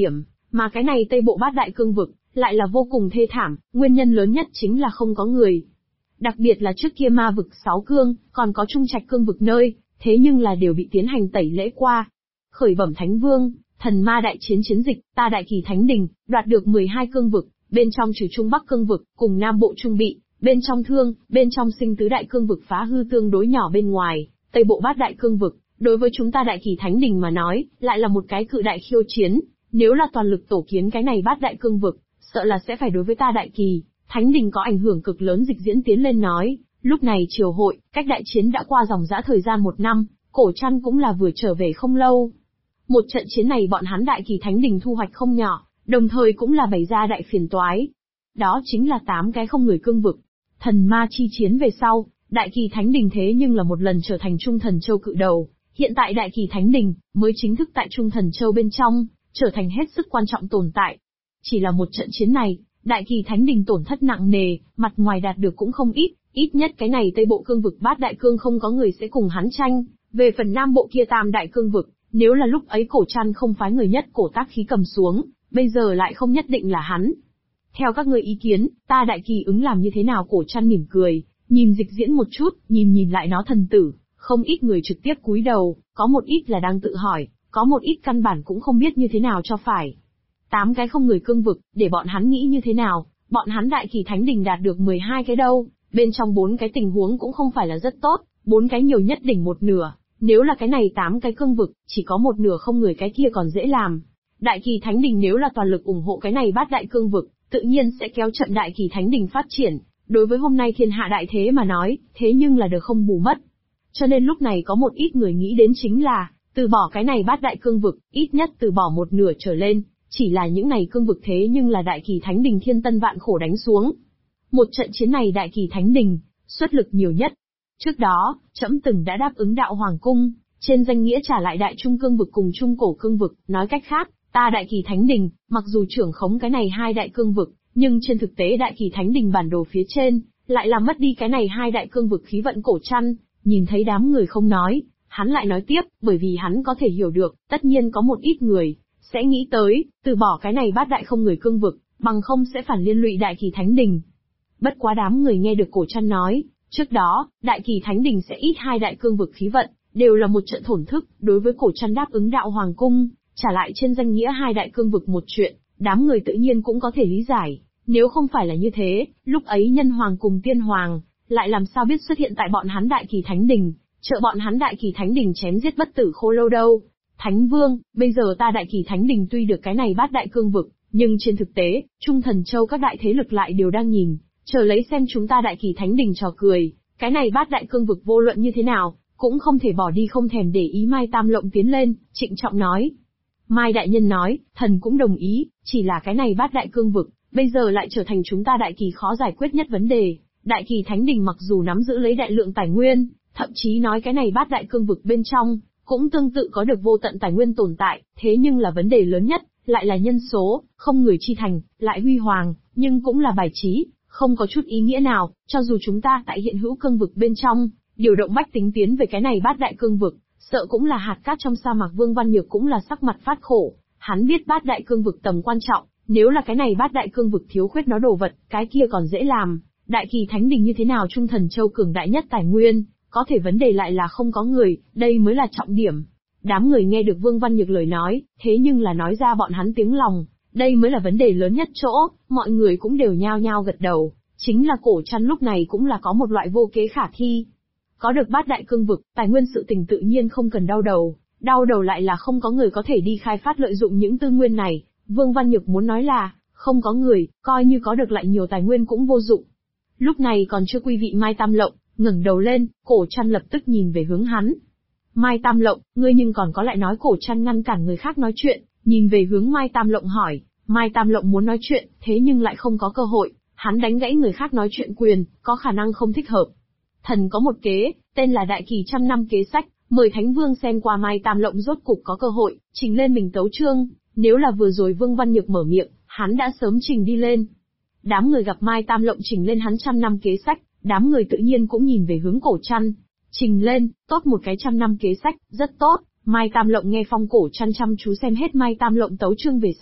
[SPEAKER 1] Mà cái này Tây Bộ Bát Đại Cương Vực, lại là vô cùng thê thảm, nguyên nhân lớn nhất chính là không có người. Đặc biệt là trước kia ma vực 6 cương, còn có Trung Trạch Cương Vực nơi, thế nhưng là đều bị tiến hành tẩy lễ qua. Khởi bẩm Thánh Vương, thần ma đại chiến chiến dịch, ta Đại Kỳ Thánh Đình, đoạt được 12 cương vực, bên trong trừ Trung Bắc Cương Vực, cùng Nam Bộ Trung Bị, bên trong Thương, bên trong Sinh Tứ Đại Cương Vực phá hư tương đối nhỏ bên ngoài, Tây Bộ Bát Đại Cương Vực, đối với chúng ta Đại Kỳ Thánh Đình mà nói, lại là một cái cự đại khiêu chiến, nếu là toàn lực tổ kiến cái này Bát Đại Cương Vực, sợ là sẽ phải đối với ta Đại Kỳ Thánh Đình có ảnh hưởng cực lớn. Dịch Diễn tiến lên nói, lúc này triều hội, cách đại chiến đã qua dòng dã thời gian 1 năm, Cổ Trăn cũng là vừa trở về không lâu. Một trận chiến này bọn hắn Đại Kỳ Thánh Đình thu hoạch không nhỏ, đồng thời cũng là bày ra đại phiền toái. Đó chính là 8 cái không người cương vực. Thần ma chi chiến về sau, Đại Kỳ Thánh Đình thế nhưng là một lần trở thành Trung Thần Châu cự đầu, hiện tại Đại Kỳ Thánh Đình mới chính thức tại Trung Thần Châu bên trong, trở thành hết sức quan trọng tồn tại. Chỉ là một trận chiến này, Đại Kỳ Thánh Đình tổn thất nặng nề, mặt ngoài đạt được cũng không ít nhất cái này Tây Bộ Cương Vực Bát Đại Cương không có người sẽ cùng hắn tranh, về phần Nam Bộ kia Tam Đại Cương Vực, nếu là lúc ấy Cổ Trăn không phái người nhất cổ tác khí cầm xuống, bây giờ lại không nhất định là hắn. Theo các ngươi ý kiến, ta Đại Kỳ ứng làm như thế nào? Cổ Trăn mỉm cười, nhìn Dịch Diễn một chút, nhìn lại nó thần tử, không ít người trực tiếp cúi đầu, có một ít là đang tự hỏi, có một ít căn bản cũng không biết như thế nào cho phải. 8 cái không người cương vực, để bọn hắn nghĩ như thế nào? Bọn hắn Đại Kỳ Thánh Đình đạt được 12 cái đâu, bên trong 4 cái tình huống cũng không phải là rất tốt, 4 cái nhiều nhất đỉnh một nửa, nếu là cái này 8 cái cương vực, chỉ có một nửa không người cái kia còn dễ làm. Đại Kỳ Thánh Đình nếu là toàn lực ủng hộ cái này Bát Đại Cương Vực, tự nhiên sẽ kéo chậm Đại Kỳ Thánh Đình phát triển, đối với hôm nay thiên hạ đại thế mà nói, thế nhưng là được không bù mất. Cho nên lúc này có một ít người nghĩ đến chính là, từ bỏ cái này Bát Đại Cương Vực, ít nhất từ bỏ một nửa trở lên, chỉ là những này cương vực thế nhưng là Đại Kỳ Thánh Đình thiên tân vạn khổ đánh xuống. Một trận chiến này Đại Kỳ Thánh Đình, xuất lực nhiều nhất. Trước đó, trẫm từng đã đáp ứng Đạo Hoàng Cung, trên danh nghĩa trả lại Đại Trung Cương Vực cùng Trung Cổ Cương Vực, nói cách khác, ta Đại Kỳ Thánh Đình, mặc dù trưởng khống cái này 2 đại cương vực, nhưng trên thực tế Đại Kỳ Thánh Đình bản đồ phía trên, lại làm mất đi cái này 2 đại cương vực khí vận. Cổ Trăn, nhìn thấy đám người không nói, hắn lại nói tiếp, bởi vì hắn có thể hiểu được, tất nhiên có một ít người sẽ nghĩ tới, từ bỏ cái này Bát Đại không người cương vực, bằng không sẽ phản liên lụy Đại Kỳ Thánh Đình. Bất quá đám người nghe được Cổ Trăn nói, trước đó, Đại Kỳ Thánh Đình sẽ ít 2 đại cương vực khí vận, đều là một trận thổn thức, đối với Cổ Trăn đáp ứng Đạo Hoàng Cung, trả lại trên danh nghĩa 2 đại cương vực một chuyện, đám người tự nhiên cũng có thể lý giải, nếu không phải là như thế, lúc ấy Nhân Hoàng cùng Tiên Hoàng, lại làm sao biết xuất hiện tại bọn hắn Đại Kỳ Thánh Đình, trợ bọn hắn Đại Kỳ Thánh Đình chém giết bất tử Khô Lâu đâu. Thánh Vương, bây giờ ta Đại Kỳ Thánh Đình tuy được cái này Bát Đại Cương Vực, nhưng trên thực tế, Trung Thần Châu các đại thế lực lại đều đang nhìn, chờ lấy xem chúng ta Đại Kỳ Thánh Đình trò cười, cái này Bát Đại Cương Vực vô luận như thế nào, cũng không thể bỏ đi. Không thèm để ý Mai Tam Lộng tiến lên, trịnh trọng nói. Mai Đại Nhân nói, thần cũng đồng ý, chỉ là cái này Bát Đại Cương Vực, bây giờ lại trở thành chúng ta Đại Kỳ khó giải quyết nhất vấn đề. Đại Kỳ Thánh Đình mặc dù nắm giữ lấy đại lượng tài nguyên, thậm chí nói cái này Bát Đại Cương Vực bên trong, cũng tương tự có được vô tận tài nguyên tồn tại, thế nhưng là vấn đề lớn nhất, lại là nhân số, không người chi thành, lại huy hoàng, nhưng cũng là bài trí, không có chút ý nghĩa nào, cho dù chúng ta tại hiện hữu cương vực bên trong, điều động bách tính tiến về cái này Bát Đại Cương Vực, sợ cũng là hạt cát trong sa mạc. Vương Văn Nhược cũng là sắc mặt phát khổ, hắn biết Bát Đại Cương Vực tầm quan trọng, nếu là cái này Bát Đại Cương Vực thiếu khuyết nó đồ vật, cái kia còn dễ làm, Đại Kỳ Thánh Đình như thế nào Trung Thần Châu cường đại nhất tài nguyên, có thể vấn đề lại là không có người, đây mới là trọng điểm. Đám người nghe được Vương Văn Nhược lời nói, thế nhưng là nói ra bọn hắn tiếng lòng, đây mới là vấn đề lớn nhất chỗ, mọi người cũng đều nhao nhao gật đầu, chính là Cổ Trăn lúc này cũng là có một loại vô kế khả thi. Có được Bát Đại Cương Vực, tài nguyên sự tình tự nhiên không cần đau đầu lại là không có người có thể đi khai phát lợi dụng những tư nguyên này. Vương Văn Nhược muốn nói là, không có người, coi như có được lại nhiều tài nguyên cũng vô dụng. Lúc này còn chưa quý vị Mai Tam Lộng, ngẩng đầu lên, Cổ Trăn lập tức nhìn về hướng hắn. Mai Tam Lộng, ngươi nhưng còn có lại nói. Cổ Trăn ngăn cản người khác nói chuyện, nhìn về hướng Mai Tam Lộng hỏi. Mai Tam Lộng muốn nói chuyện, thế nhưng lại không có cơ hội, hắn đánh gãy người khác nói chuyện quyền, có khả năng không thích hợp. Thần có một kế, tên là Đại Kỳ trăm năm kế sách, mời Thánh Vương xem qua. Mai Tam Lộng rốt cục có cơ hội, trình lên mình tấu chương, nếu là vừa rồi Vương Văn Nhược mở miệng, hắn đã sớm trình đi lên. Đám người gặp Mai Tam Lộng trình lên hắn 100 năm kế sách, đám người tự nhiên cũng nhìn về hướng Cổ Trăn. Trình lên, tốt một cái 100 năm kế sách, rất tốt. Mai Tam Lộng nghe phong. Cổ Trăn chăm chú xem hết Mai Tam Lộng tấu chương về sau,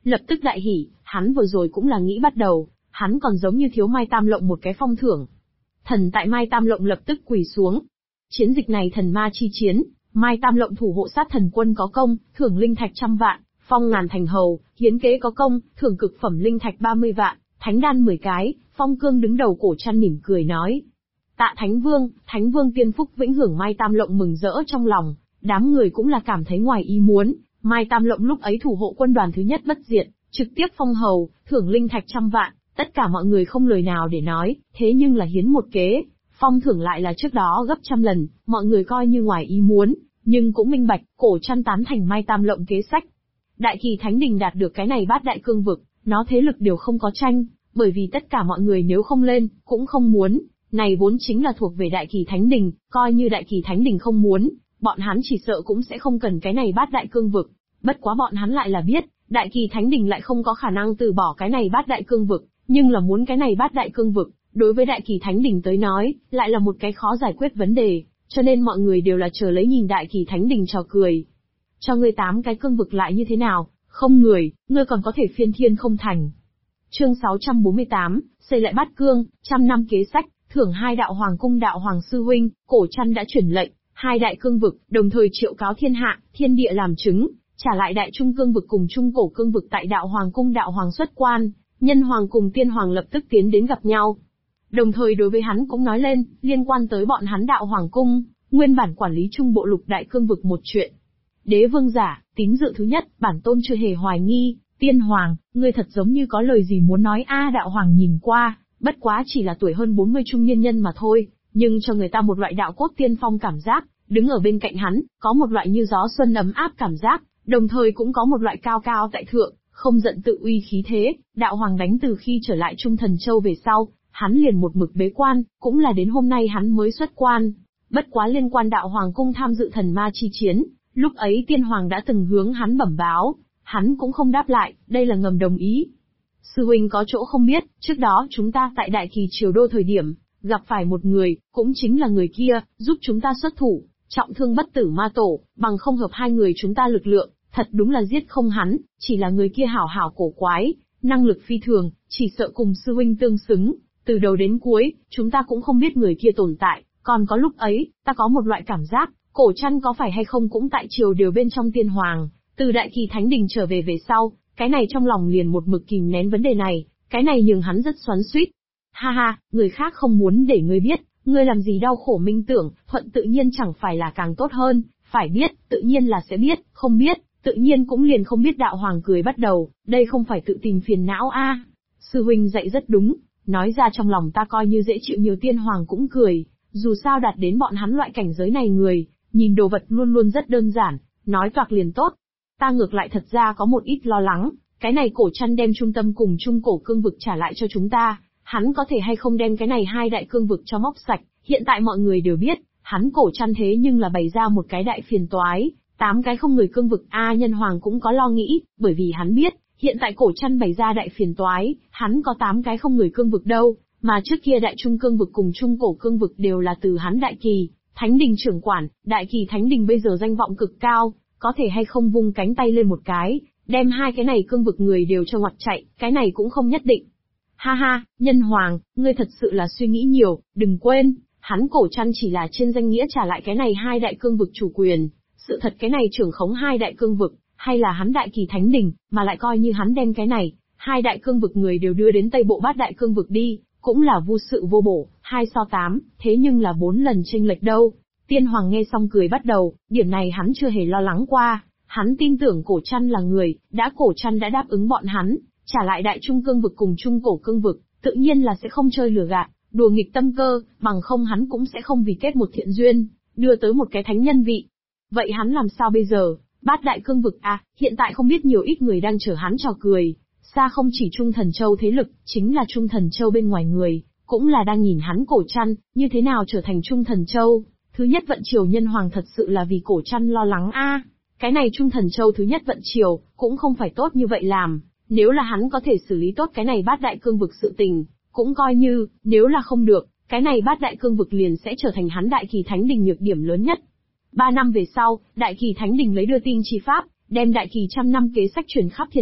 [SPEAKER 1] lập tức đại hỉ, hắn vừa rồi cũng là nghĩ bắt đầu, hắn còn giống như thiếu Mai Tam Lộng một cái phong thưởng. Thần tại Mai Tam Lộng lập tức quỳ xuống. Chiến dịch này thần ma chi chiến, Mai Tam Lộng thủ hộ sát thần quân có công, thưởng linh thạch 100 vạn, phong ngàn thành hầu, hiến kế có công, thưởng cực phẩm linh thạch 30 vạn, thánh đan 10 cái, Phong Cương đứng đầu Cổ Trăn mỉm cười nói. Tạ Thánh Vương tiên phúc vĩnh hưởng. Mai Tam Lộng mừng rỡ trong lòng, đám người cũng là cảm thấy ngoài ý muốn, Mai Tam Lộng lúc ấy thủ hộ quân đoàn thứ nhất bất diệt, trực tiếp phong hầu, thưởng linh thạch 100 vạn, tất cả mọi người không lời nào để nói, thế nhưng là hiến một kế, phong thưởng lại là trước đó gấp 100 lần, mọi người coi như ngoài ý muốn, nhưng cũng minh bạch, Cổ Trăn tán thành Mai Tam Lộng kế sách. Đại Kỳ Thánh Đình đạt được cái này bát đại cương vực, nó thế lực đều không có tranh, bởi vì tất cả mọi người nếu không lên, cũng không muốn, này vốn chính là thuộc về Đại Kỳ Thánh Đình, coi như Đại Kỳ Thánh Đình không muốn, bọn hắn chỉ sợ cũng sẽ không cần cái này bát đại cương vực. Bất quá bọn hắn lại là biết, Đại Kỳ Thánh Đình lại không có khả năng từ bỏ cái này bát đại cương vực, nhưng là muốn cái này bát đại cương vực, đối với Đại Kỳ Thánh Đình tới nói, lại là một cái khó giải quyết vấn đề, cho nên mọi người đều là chờ lấy nhìn Đại Kỳ Thánh Đình trò cười. Cho ngươi 8 cái cương vực lại như thế nào, không người, ngươi còn có thể phiên thiên không thành. Chương 648, xây lại bát cương, 100 năm kế sách, thưởng 2 đạo hoàng cung đạo hoàng sư huynh, Cổ Trăn đã chuyển lệnh, 2 đại cương vực, đồng thời triệu cáo thiên hạ, thiên địa làm chứng, trả lại đại trung cương vực cùng trung cổ cương vực tại đạo hoàng cung đạo hoàng xuất quan, nhân hoàng cùng tiên hoàng lập tức tiến đến gặp nhau. Đồng thời đối với hắn cũng nói lên, liên quan tới bọn hắn đạo hoàng cung, nguyên bản quản lý trung bộ lục đại cương vực một chuyện. Đế vương giả, tín dự thứ nhất, bản tôn chưa hề hoài nghi, tiên hoàng, ngươi thật giống như có lời gì muốn nói a. Đạo hoàng nhìn qua, bất quá chỉ là tuổi hơn 40 trung niên nhân mà thôi, nhưng cho người ta một loại đạo cốt tiên phong cảm giác, đứng ở bên cạnh hắn, có một loại như gió xuân ấm áp cảm giác, đồng thời cũng có một loại cao cao tại thượng, không giận tự uy khí thế. Đạo hoàng đánh từ khi trở lại Trung Thần Châu về sau, hắn liền một mực bế quan, cũng là đến hôm nay hắn mới xuất quan. Bất quá liên quan đạo hoàng cung tham dự thần ma chi chiến, lúc ấy tiên hoàng đã từng hướng hắn bẩm báo, hắn cũng không đáp lại, đây là ngầm đồng ý. Sư huynh có chỗ không biết, trước đó chúng ta tại Đại Kỳ Triều Đô thời điểm, gặp phải một người, cũng chính là người kia, giúp chúng ta xuất thủ, trọng thương bất tử ma tổ, bằng không hợp hai người chúng ta lực lượng, thật đúng là giết không hắn, chỉ là người kia hảo hảo cổ quái, năng lực phi thường, chỉ sợ cùng sư huynh tương xứng, từ đầu đến cuối, chúng ta cũng không biết người kia tồn tại, còn có lúc ấy, ta có một loại cảm giác, Cổ Trăn có phải hay không cũng tại triều đều bên trong tiên hoàng, từ Đại Kỳ Thánh Đình trở về sau, cái này trong lòng liền một mực kìm nén vấn đề này, cái này nhường hắn rất xoắn xuýt. Ha ha, người khác không muốn để ngươi biết, ngươi làm gì đau khổ minh tưởng, thuận tự nhiên chẳng phải là càng tốt hơn, phải biết, tự nhiên là sẽ biết, không biết, tự nhiên cũng liền không biết. Đạo hoàng cười bắt đầu, đây không phải tự tìm phiền não a. Sư huynh dạy rất đúng, nói ra trong lòng ta coi như dễ chịu. Nhiều tiên hoàng cũng cười, dù sao đạt đến bọn hắn loại cảnh giới này người, nhìn đồ vật luôn luôn rất đơn giản, nói toạc liền tốt. Ta ngược lại thật ra có một ít lo lắng, cái này Cổ Trăn đem trung tâm cùng trung cổ cương vực trả lại cho chúng ta, hắn có thể hay không đem cái này 2 đại cương vực cho móc sạch. Hiện tại mọi người đều biết, hắn Cổ Trăn thế nhưng là bày ra một cái đại phiền toái, 8 cái không người cương vực a. Nhân hoàng cũng có lo nghĩ, bởi vì hắn biết, hiện tại Cổ Trăn bày ra đại phiền toái, hắn có 8 cái không người cương vực đâu, mà trước kia đại trung cương vực cùng trung cổ cương vực đều là từ hắn Đại Kỳ Thánh Đình trưởng quản. Đại Kỳ Thánh Đình bây giờ danh vọng cực cao, có thể hay không vung cánh tay lên một cái, đem 2 cái này cương vực người đều cho ngoặt chạy, cái này cũng không nhất định. Ha ha, nhân hoàng, ngươi thật sự là suy nghĩ nhiều, đừng quên, hắn Cổ Trăn chỉ là trên danh nghĩa trả lại cái này 2 đại cương vực chủ quyền, sự thật cái này trưởng khống 2 đại cương vực, hay là hắn Đại Kỳ Thánh Đình, mà lại coi như hắn đem cái này 2 đại cương vực người đều đưa đến Tây Bộ bát đại cương vực đi, cũng là vô sự vô bổ, 2 so 8, thế nhưng là 4 lần chênh lệch đâu. Tiên hoàng nghe xong cười bắt đầu, điểm này hắn chưa hề lo lắng qua, hắn tin tưởng Cổ Trăn là người, Cổ Trăn đã đáp ứng bọn hắn, trả lại đại trung cương vực cùng trung cổ cương vực, tự nhiên là sẽ không chơi lừa gạt, đùa nghịch tâm cơ, bằng không hắn cũng sẽ không vì kết một thiện duyên, đưa tới một cái thánh nhân vị. Vậy hắn làm sao bây giờ? Bát đại cương vực à, hiện tại không biết nhiều ít người đang chờ hắn trò cười, xa không chỉ Trung Thần Châu thế lực, chính là Trung Thần Châu bên ngoài người, cũng là đang nhìn hắn Cổ Trăn, như thế nào trở thành Trung Thần Châu. Thứ nhất vận triều nhân hoàng thật sự là vì Cổ Trăn lo lắng a. Cái này Trung Thần Châu thứ nhất vận triều, cũng không phải tốt như vậy làm, nếu là hắn có thể xử lý tốt cái này bát đại cương vực sự tình, cũng coi như, nếu là không được, cái này bát đại cương vực liền sẽ trở thành hắn Đại Kỳ Thánh Đình nhược điểm lớn nhất. 3 năm về sau, Đại Kỳ Thánh Đình lấy đưa tin chi pháp, đem Đại Kỳ 100 năm kế sách truyền khắp thiên hạ,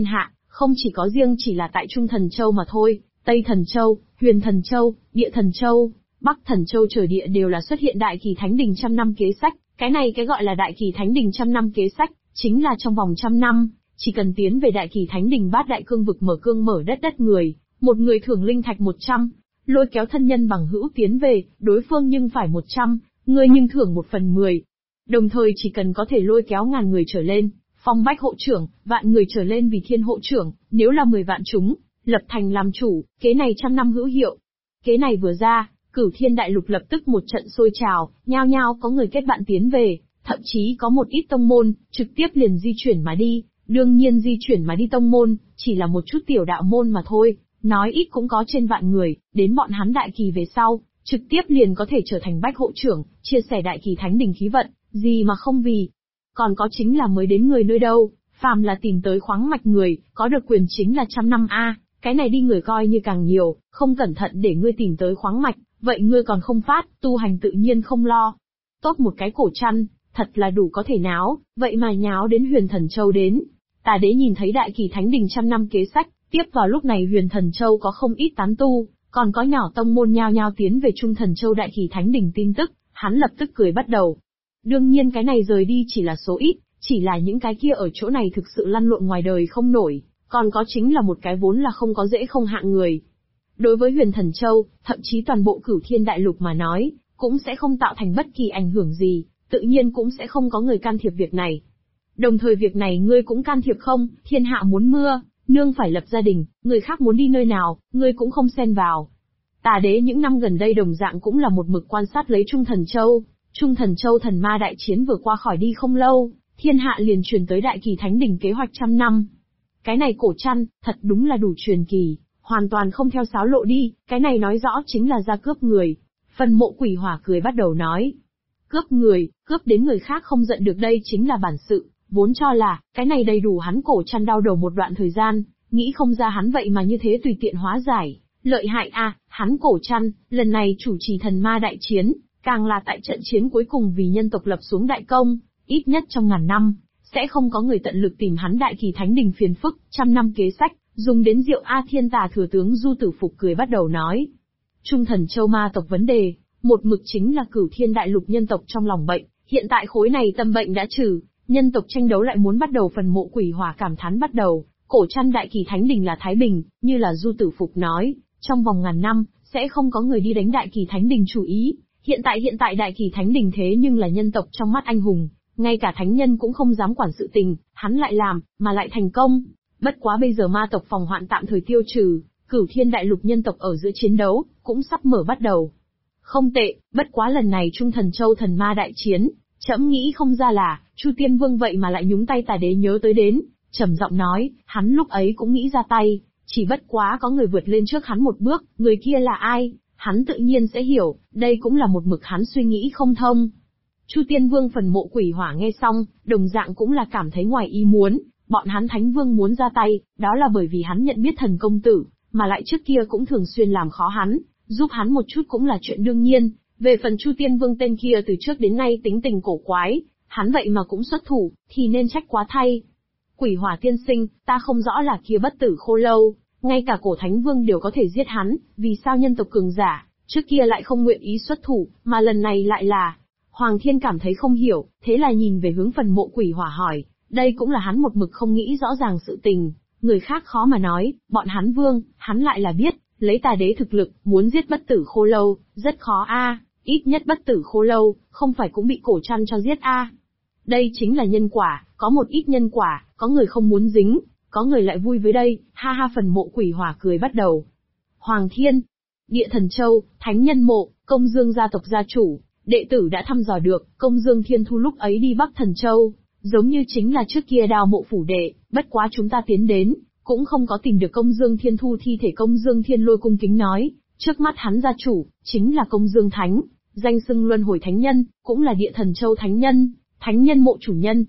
[SPEAKER 1] Không chỉ có riêng chỉ là tại Trung Thần Châu mà thôi, Tây Thần Châu, Huyền Thần Châu, Địa Thần Châu, Bắc Thần Châu trời địa đều là xuất hiện đại kỳ thánh đình trăm năm kế sách. Cái gọi là đại kỳ thánh đình trăm năm kế sách, chính là trong vòng trăm năm, chỉ cần tiến về đại kỳ thánh đình bát đại cương vực mở cương mở đất người, một người thưởng linh thạch 100, lôi kéo thân nhân bằng hữu tiến về, đối phương nhưng phải 100, người nhưng thưởng 1/10. Đồng thời chỉ cần có thể lôi kéo ngàn người trở lên, phong bách hộ trưởng, vạn người trở lên vì thiên hộ trưởng, nếu là 10 vạn chúng, lập thành làm chủ, kế này trăm năm hữu hiệu. Kế này vừa ra, Cửu Thiên Đại Lục lập tức một trận sôi trào, nhao nhao có người kết bạn tiến về, thậm chí có một ít tông môn, trực tiếp liền di chuyển mà đi, đương nhiên di chuyển mà đi tông môn, chỉ là một chút tiểu đạo môn mà thôi, nói ít cũng có trên vạn người, đến bọn hắn đại kỳ về sau, trực tiếp liền có thể trở thành bách hộ trưởng, chia sẻ đại kỳ thánh đình khí vận, gì mà không vì. Còn có chính là mới đến người nơi đâu, phàm là tìm tới khoáng mạch người, có được quyền chính là trăm năm a, cái này đi người coi như càng nhiều, không cẩn thận để ngươi tìm tới khoáng mạch, vậy ngươi còn không phát, tu hành tự nhiên không lo. Tốt một cái cổ chăn, thật là đủ có thể náo, vậy mà nháo đến Huyền Thần Châu đến. Tà đế nhìn thấy đại kỳ thánh đình trăm năm kế sách, tiếp vào lúc này Huyền Thần Châu có không ít tán tu, còn có nhỏ tông môn nhao nhao tiến về Trung Thần Châu đại kỳ thánh đình tin tức, hắn lập tức cười bắt đầu. Đương nhiên cái này rời đi chỉ là số ít, chỉ là những cái kia ở chỗ này thực sự lăn lộn ngoài đời không nổi, còn có chính là một cái vốn là không có dễ không hạng người. Đối với Huyền Thần Châu, thậm chí toàn bộ Cửu Thiên Đại Lục mà nói, cũng sẽ không tạo thành bất kỳ ảnh hưởng gì, tự nhiên cũng sẽ không có người can thiệp việc này. Đồng thời việc này ngươi cũng can thiệp không, thiên hạ muốn mưa, nương phải lập gia đình, người khác muốn đi nơi nào, ngươi cũng không xen vào. Tà đế những năm gần đây đồng dạng cũng là một mực quan sát lấy Trung Thần Châu. Trung Thần Châu thần ma đại chiến vừa qua khỏi đi không lâu, thiên hạ liền truyền tới đại kỳ thánh đỉnh kế hoạch trăm năm. Cái này cổ chăn, thật đúng là đủ truyền kỳ, hoàn toàn không theo sáo lộ đi, cái này nói rõ chính là ra cướp người. Phần Mộ Quỷ Hỏa cười bắt đầu nói. Cướp người, cướp đến người khác không giận được đây chính là bản sự, vốn cho là, cái này đầy đủ hắn cổ chăn đau đầu một đoạn thời gian, nghĩ không ra hắn vậy mà như thế tùy tiện hóa giải. Lợi hại a, hắn cổ chăn, lần này chủ trì thần ma đại chiến, càng là tại trận chiến cuối cùng vì nhân tộc lập xuống đại công, ít nhất trong ngàn năm, sẽ không có người tận lực tìm hắn đại kỳ thánh đình phiền phức, trăm năm kế sách, dùng đến rượu A Thiên Tà thừa tướng Du Tử Phục cười bắt đầu nói. Trung Thần Châu ma tộc vấn đề, một mực chính là Cửu Thiên Đại Lục nhân tộc trong lòng bệnh, hiện tại khối này tâm bệnh đã trừ, nhân tộc tranh đấu lại muốn bắt đầu. Phần Mộ Quỷ Hỏa cảm thán bắt đầu, cổ chăn đại kỳ thánh đình là Thái Bình, như là Du Tử Phục nói, trong vòng ngàn năm, sẽ không có người đi đánh đại kỳ thánh đình chủ ý. Hiện tại đại kỳ thánh đình thế nhưng là nhân tộc trong mắt anh hùng, ngay cả thánh nhân cũng không dám quản sự tình, hắn lại làm, mà lại thành công. Bất quá bây giờ ma tộc phòng hoạn tạm thời tiêu trừ, Cửu Thiên Đại Lục nhân tộc ở giữa chiến đấu, cũng sắp mở bắt đầu. Không tệ, bất quá lần này Trung Thần Châu thần ma đại chiến, trẫm nghĩ không ra là, Chu Tiên Vương vậy mà lại nhúng tay. Tà đế nhớ tới đến, trầm giọng nói, hắn lúc ấy cũng nghĩ ra tay, chỉ bất quá có người vượt lên trước hắn một bước, người kia là ai? Hắn tự nhiên sẽ hiểu, đây cũng là một mực hắn suy nghĩ không thông. Chu Tiên Vương Phần Mộ Quỷ Hỏa nghe xong, đồng dạng cũng là cảm thấy ngoài ý muốn, bọn hắn Thánh Vương muốn ra tay, đó là bởi vì hắn nhận biết thần công tử, mà lại trước kia cũng thường xuyên làm khó hắn, giúp hắn một chút cũng là chuyện đương nhiên. Về phần Chu Tiên Vương tên kia từ trước đến nay tính tình cổ quái, hắn vậy mà cũng xuất thủ, thì nên trách quá thay. Quỷ Hỏa tiên sinh, ta không rõ là kia bất tử khô lâu, ngay cả cổ Thánh Vương đều có thể giết hắn, vì sao nhân tộc cường giả, trước kia lại không nguyện ý xuất thủ, mà lần này lại là... Hoàng Thiên cảm thấy không hiểu, thế là nhìn về hướng Phần Mộ Quỷ Hỏa hỏi, đây cũng là hắn một mực không nghĩ rõ ràng sự tình, người khác khó mà nói, bọn hắn vương, hắn lại là biết, lấy Tà đế thực lực, muốn giết bất tử khô lâu, rất khó a, ít nhất bất tử khô lâu, không phải cũng bị cổ chăn cho giết a. Đây chính là nhân quả, có một ít nhân quả, có người không muốn dính, có người lại vui với đây, ha ha. Phần Mộ Quỷ Hỏa cười bắt đầu. Hoàng Thiên, Địa Thần Châu, Thánh Nhân Mộ, Công Dương gia tộc gia chủ, đệ tử đã thăm dò được, Công Dương Thiên Thu lúc ấy đi Bắc Thần Châu, giống như chính là trước kia Đào Mộ phủ đệ, bất quá chúng ta tiến đến, cũng không có tìm được Công Dương Thiên Thu thi thể. Công Dương Thiên Lôi cung kính nói, trước mắt hắn gia chủ, chính là Công Dương Thánh, danh xưng Luân Hồi Thánh Nhân, cũng là Địa Thần Châu Thánh Nhân, Thánh Nhân Mộ chủ nhân.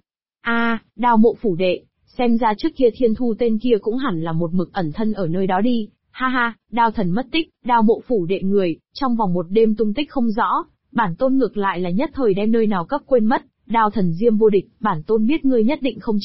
[SPEAKER 1] Đào Mộ phủ đệ, xem ra trước kia Thiên Thu tên kia cũng hẳn là một mực ẩn thân ở nơi đó đi, ha ha. Đao thần mất tích, Đào Mộ phủ đệ người, trong vòng một đêm tung tích không rõ, bản tôn ngược lại là nhất thời đem nơi nào cấp quên mất. Đao thần Diêm vô địch, bản tôn biết ngươi nhất định không chết,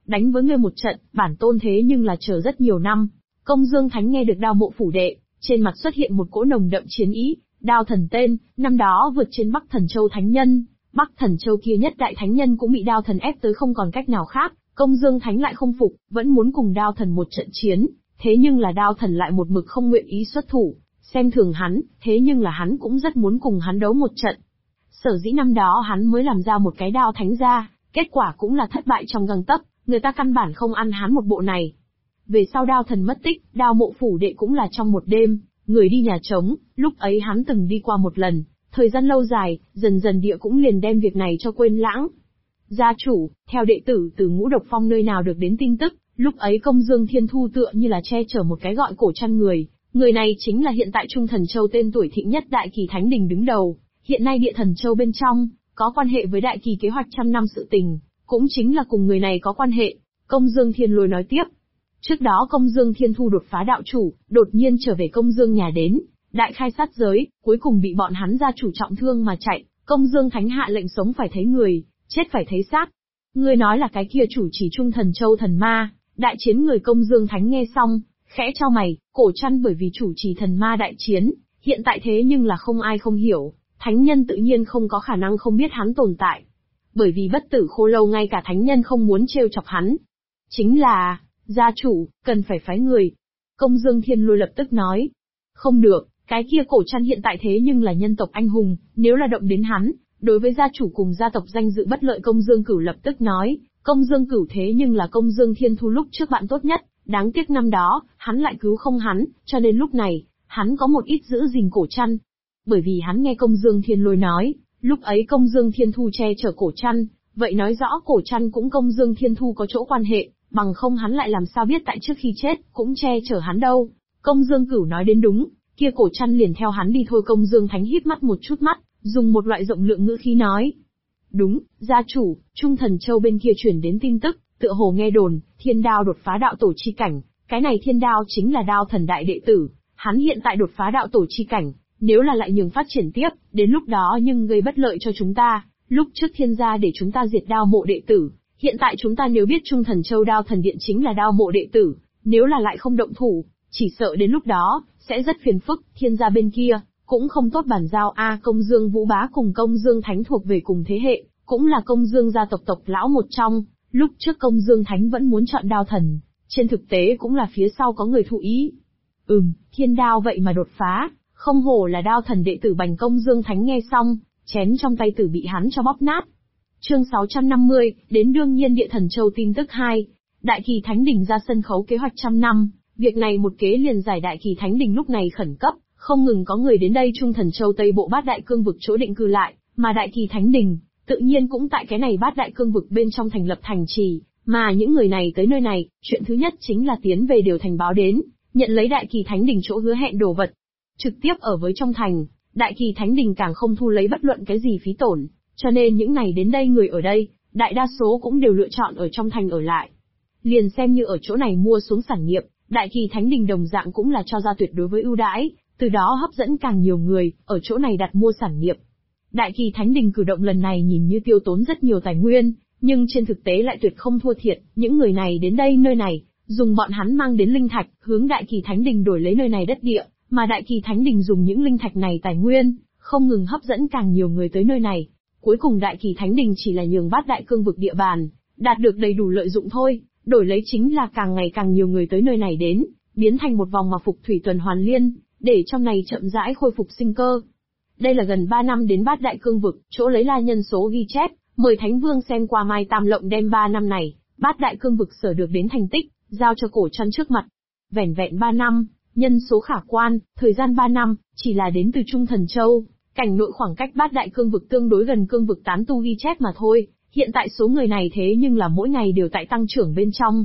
[SPEAKER 1] đánh với ngươi một trận, bản tôn thế nhưng là chờ rất nhiều năm. Công Dương Thánh nghe được Đao Mộ phủ đệ, trên mặt xuất hiện một cỗ nồng đậm chiến ý, Đao Thần tên, năm đó vượt trên Bắc Thần Châu Thánh Nhân. Bắc Thần Châu kia nhất đại thánh nhân cũng bị Đao Thần ép tới không còn cách nào khác, Công Dương Thánh lại không phục, vẫn muốn cùng Đao Thần một trận chiến, thế nhưng là Đao Thần lại một mực không nguyện ý xuất thủ, xem thường hắn, thế nhưng là hắn cũng rất muốn cùng hắn đấu một trận. Sở dĩ năm đó hắn mới làm ra một cái Đao Thánh ra, kết quả cũng là thất bại trong gang tấc, người ta căn bản không ăn hắn một bộ này. Về sau Đao Thần mất tích, Đao Mộ phủ đệ cũng là trong một đêm, người đi nhà trống, lúc ấy hắn từng đi qua một lần, thời gian lâu dài, dần dần địa cũng liền đem việc này cho quên lãng. Gia chủ, theo đệ tử từ Ngũ Độc Phong nơi nào được đến tin tức, lúc ấy Công Dương Thiên Thu tựa như là che chở một cái gọi cổ chăn người này chính là hiện tại Trung Thần Châu tên tuổi thịnh nhất Đại Kỳ Thánh Đình đứng đầu, hiện nay Địa Thần Châu bên trong, có quan hệ với Đại Kỳ kế hoạch trăm năm sự tình, cũng chính là cùng người này có quan hệ. Công Dương Thiên Lôi nói tiếp. Trước đó Công Dương Thiên Thu đột phá đạo chủ, đột nhiên trở về Công Dương nhà đến, đại khai sát giới, cuối cùng bị bọn hắn gia chủ trọng thương mà chạy, Công Dương Thánh hạ lệnh sống phải thấy người, chết phải thấy xác. Ngươi nói là cái kia chủ trì Trung Thần Châu thần ma, đại chiến người. Công Dương Thánh nghe xong, khẽ chau mày, cổ chăn bởi vì chủ trì thần ma đại chiến, hiện tại thế nhưng là không ai không hiểu, thánh nhân tự nhiên không có khả năng không biết hắn tồn tại. Bởi vì Bất Tử Khô Lâu ngay cả thánh nhân không muốn trêu chọc hắn. Chính là, gia chủ, cần phải phái người. Công Dương Thiên Lôi lập tức nói. Không được, cái kia cổ chăn hiện tại thế nhưng là nhân tộc anh hùng, nếu là động đến hắn, đối với gia chủ cùng gia tộc danh dự bất lợi. Công Dương Cửu lập tức nói, Công Dương Cửu thế nhưng là Công Dương Thiên Thu lúc trước bạn tốt nhất, đáng tiếc năm đó, hắn lại cứu không hắn, cho nên lúc này, hắn có một ít giữ gìn cổ chăn. Bởi vì hắn nghe Công Dương Thiên Lôi nói, lúc ấy Công Dương Thiên Thu che chở cổ chăn, vậy nói rõ cổ chăn cũng Công Dương Thiên Thu có chỗ quan hệ, bằng không hắn lại làm sao biết tại trước khi chết, cũng che chở hắn đâu. Công Dương Cửu nói đến đúng, kia cổ chăn liền theo hắn đi thôi. Công Dương Thánh híp mắt một chút mắt, dùng một loại rộng lượng ngữ khí nói. Đúng, gia chủ, Trung Thần Châu bên kia chuyển đến tin tức, tựa hồ nghe đồn, Thiên Đao đột phá đạo tổ chi cảnh, cái này Thiên Đao chính là Đao Thần đại đệ tử, hắn hiện tại đột phá đạo tổ chi cảnh, nếu là lại nhường phát triển tiếp, đến lúc đó nhưng gây bất lợi cho chúng ta. Lúc trước Thiên gia để chúng ta diệt Đao Mộ đệ tử, hiện tại chúng ta nếu biết Trung Thần Châu Đao Thần Điện chính là Đao Mộ đệ tử, nếu là lại không động thủ, chỉ sợ đến lúc đó sẽ rất phiền phức. Thiên gia bên kia cũng không tốt bản giao a. Công Dương Vũ Bá cùng Công Dương Thánh thuộc về cùng thế hệ, cũng là Công Dương gia tộc tộc lão một trong. Lúc trước Công Dương Thánh vẫn muốn chọn Đao Thần, trên thực tế cũng là phía sau có người thụ ý. Thiên Đao vậy mà đột phá, không hổ là Đao Thần đệ tử Bành. Công Dương Thánh nghe xong, chén trong tay tử bị hắn cho bóp nát. Chương 650, đến đương nhiên Địa Thần Châu. Tin tức 2. Đại Kỳ Thánh Đình ra sân khấu kế hoạch trăm năm, việc này một kế liền giải. Đại Kỳ Thánh Đình lúc này khẩn cấp, không ngừng có người đến đây Trung Thần Châu Tây Bộ Bát Đại Cương vực chỗ định cư lại, mà Đại Kỳ Thánh Đình, tự nhiên cũng tại cái này Bát Đại Cương vực bên trong thành lập thành trì, mà những người này tới nơi này, chuyện thứ nhất chính là tiến về Điều Thành báo đến, nhận lấy Đại Kỳ Thánh Đình chỗ hứa hẹn đồ vật. Trực tiếp ở với trong thành, Đại Kỳ Thánh Đình càng không thu lấy bất luận cái gì phí tổn, cho nên những này đến đây người ở đây, đại đa số cũng đều lựa chọn ở trong thành ở lại. Liền xem như ở chỗ này mua xuống sản nghiệp, Đại Kỳ Thánh Đình đồng dạng cũng là cho ra tuyệt đối với ưu đãi, từ đó hấp dẫn càng nhiều người ở chỗ này đặt mua sản nghiệp. Đại Kỳ Thánh Đình cử động lần này nhìn như tiêu tốn rất nhiều tài nguyên, nhưng trên thực tế lại tuyệt không thua thiệt. Những người này đến đây nơi này, dùng bọn hắn mang đến linh thạch, hướng Đại Kỳ Thánh Đình đổi lấy nơi này đất địa, mà Đại Kỳ Thánh Đình dùng những linh thạch này tài nguyên, không ngừng hấp dẫn càng nhiều người tới nơi này. Cuối cùng Đại Kỳ Thánh Đình chỉ là nhường Bát Đại Cương vực địa bàn, đạt được đầy đủ lợi dụng thôi, đổi lấy chính là càng ngày càng nhiều người tới nơi này đến, biến thành một vòng mà phục thủy tuần hoàn liên, để trong này chậm rãi khôi phục sinh cơ. Đây là gần 3 năm đến Bát Đại Cương vực, chỗ lấy la nhân số ghi chép, mời Thánh Vương xem qua. Mai Tam Lộng đem 3 năm này, Bát Đại Cương vực sở được đến thành tích, giao cho cổ chăn trước mặt. Vẻn vẹn 3 năm, nhân số khả quan, thời gian 3 năm, chỉ là đến từ Trung Thần Châu, cảnh nội khoảng cách Bát Đại Cương vực tương đối gần cương vực tán tu ghi chép mà thôi, hiện tại số người này thế nhưng là mỗi ngày đều tại tăng trưởng bên trong.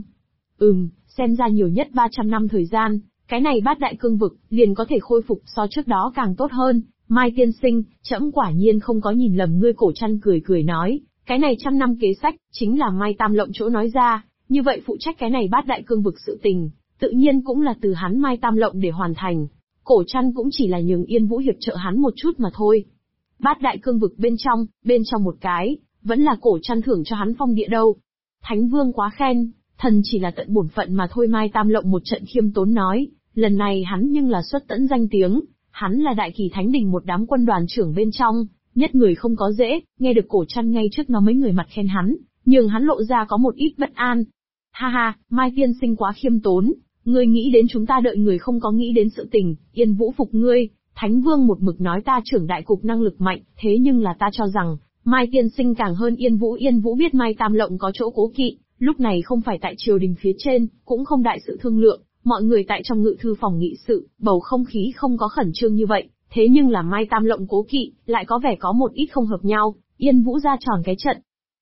[SPEAKER 1] Xem ra nhiều nhất 300 năm thời gian, cái này Bát Đại Cương vực liền có thể khôi phục so trước đó càng tốt hơn. Mai tiên sinh, trẫm quả nhiên không có nhìn lầm ngươi. Cổ chăn cười cười nói, cái này 100 năm kế sách, chính là Mai Tam Lộng chỗ nói ra, như vậy phụ trách cái này Bát Đại Cương vực sự tình, tự nhiên cũng là từ hắn Mai Tam Lộng để hoàn thành. Cổ chăn cũng chỉ là nhường Yên Vũ hiệp trợ hắn một chút mà thôi. Bát Đại Cương vực bên trong một cái, vẫn là cổ chăn thưởng cho hắn phong địa đâu. Thánh Vương quá khen, thần chỉ là tận bổn phận mà thôi. Mai Tam Lộng một trận khiêm tốn nói, lần này hắn nhưng là xuất tẫn danh tiếng, hắn là đại kỳ thánh đình một đám quân đoàn trưởng bên trong, nhất người không có dễ, nghe được Cổ Trăn ngay trước nó mấy người mặt khen hắn, nhưng hắn lộ ra có một ít bất an. Ha ha, Mai tiên sinh quá khiêm tốn, ngươi nghĩ đến chúng ta đợi người không có nghĩ đến sự tình, Yên Vũ phục ngươi. Thánh Vương một mực nói ta trưởng đại cục năng lực mạnh, thế nhưng là ta cho rằng, Mai tiên sinh càng hơn Yên Vũ. Yên Vũ biết Mai Tam Lộng có chỗ cố kỵ, lúc này không phải tại triều đình phía trên, cũng không đại sự thương lượng, mọi người tại trong ngự thư phòng nghị sự, bầu không khí không có khẩn trương như vậy, thế nhưng là Mai Tam Lộng cố kỵ, lại có vẻ có một ít không hợp nhau. Yên Vũ ra tròn cái trận.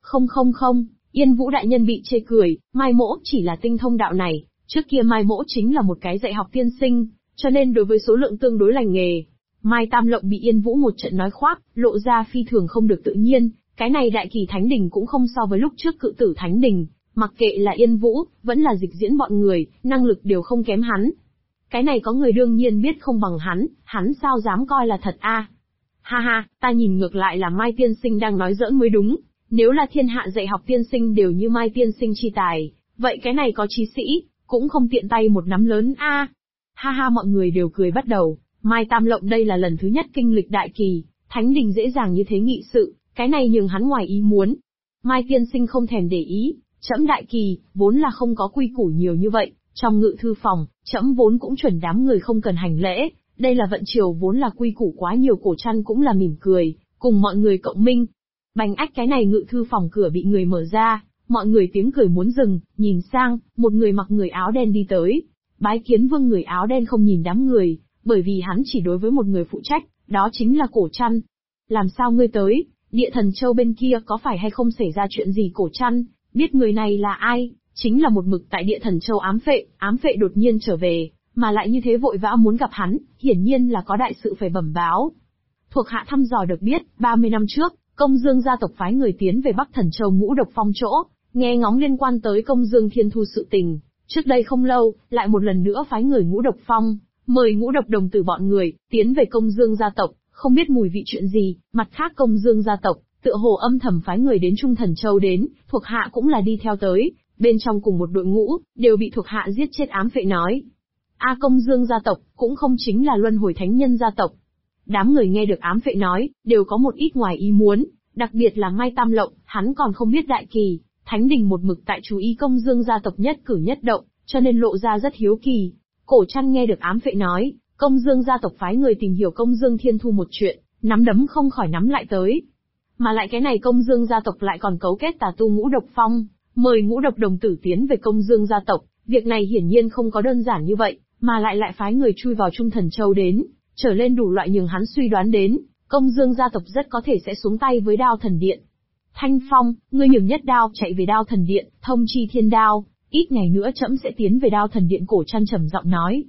[SPEAKER 1] Không, Yên Vũ đại nhân bị chê cười, Mai Mỗ chỉ là tinh thông đạo này, trước kia Mai Mỗ chính là một cái dạy học tiên sinh, cho nên đối với số lượng tương đối lành nghề. Mai Tam Lộng bị Yên Vũ một trận nói khoác, lộ ra phi thường không được tự nhiên, cái này đại kỳ thánh đình cũng không so với lúc trước Cự Tử thánh đình, mặc kệ là Yên Vũ, vẫn là Dịch Diễn bọn người, năng lực đều không kém hắn. Cái này có người đương nhiên biết không bằng hắn sao dám coi là thật a? Ha ha, ta nhìn ngược lại là Mai tiên sinh đang nói giỡn mới đúng, nếu là thiên hạ dạy học tiên sinh đều như Mai tiên sinh chi tài, vậy cái này có chí sĩ, cũng không tiện tay một nắm lớn a. Ha ha, mọi người đều cười bắt đầu. Mai Tam Lộng đây là lần thứ nhất kinh lịch đại kỳ, thánh đình dễ dàng như thế nghị sự, cái này nhường hắn ngoài ý muốn. Mai tiên sinh không thèm để ý, trẫm đại kỳ, vốn là không có quy củ nhiều như vậy, trong ngự thư phòng, trẫm vốn cũng chuẩn đám người không cần hành lễ, đây là vận triều vốn là quy củ quá nhiều. Cổ Trăn cũng là mỉm cười, cùng mọi người cộng minh. Bành ách, cái này ngự thư phòng cửa bị người mở ra, mọi người tiếng cười muốn dừng, nhìn sang, một người mặc người áo đen đi tới. Bái kiến vương. Người áo đen không nhìn đám người, bởi vì hắn chỉ đối với một người phụ trách, đó chính là Cổ Trăn. Làm sao ngươi tới, Địa Thần Châu bên kia có phải hay không xảy ra chuyện gì? Cổ Trăn biết người này là ai, chính là một mực tại Địa Thần Châu ám phệ đột nhiên trở về, mà lại như thế vội vã muốn gặp hắn, hiển nhiên là có đại sự phải bẩm báo. Thuộc hạ thăm dò được biết, 30 năm trước, Công Dương gia tộc phái người tiến về Bắc Thần Châu Ngũ Độc Phong chỗ, nghe ngóng liên quan tới Công Dương Thiên Thu sự tình. Trước đây không lâu, lại một lần nữa phái người Ngũ Độc Phong, mời Ngũ Độc đồng tử bọn người, tiến về Công Dương gia tộc, không biết mùi vị chuyện gì. Mặt khác Công Dương gia tộc, tựa hồ âm thầm phái người đến Trung Thần Châu đến, thuộc hạ cũng là đi theo tới, bên trong cùng một đội ngũ, đều bị thuộc hạ giết chết. Ám phệ nói. Công Dương gia tộc, cũng không chính là Luân Hồi Thánh Nhân gia tộc. Đám người nghe được ám phệ nói, đều có một ít ngoài ý muốn, đặc biệt là Mai Tam Lộng, hắn còn không biết đại kỳ, thánh đình một mực tại chú ý Công Dương gia tộc nhất cử nhất động, cho nên lộ ra rất hiếu kỳ. Cổ Trăn nghe được ám phệ nói, Công Dương gia tộc phái người tìm hiểu Công Dương Thiên Thu một chuyện, nắm đấm không khỏi nắm lại tới. Mà lại cái này Công Dương gia tộc lại còn cấu kết tà tu Ngũ Độc Phong, mời Ngũ Độc đồng tử tiến về Công Dương gia tộc, việc này hiển nhiên không có đơn giản như vậy, mà lại phái người chui vào Trung Thần Châu đến, trở lên đủ loại nhường hắn suy đoán đến, Công Dương gia tộc rất có thể sẽ xuống tay với Đao Thần Điện. Thanh Phong, ngươi nhường nhất đao chạy về Đao Thần Điện, thông chi Thiên Đao, ít ngày nữa trẫm sẽ tiến về Đao Thần Điện. Cổ Trăn trầm giọng nói.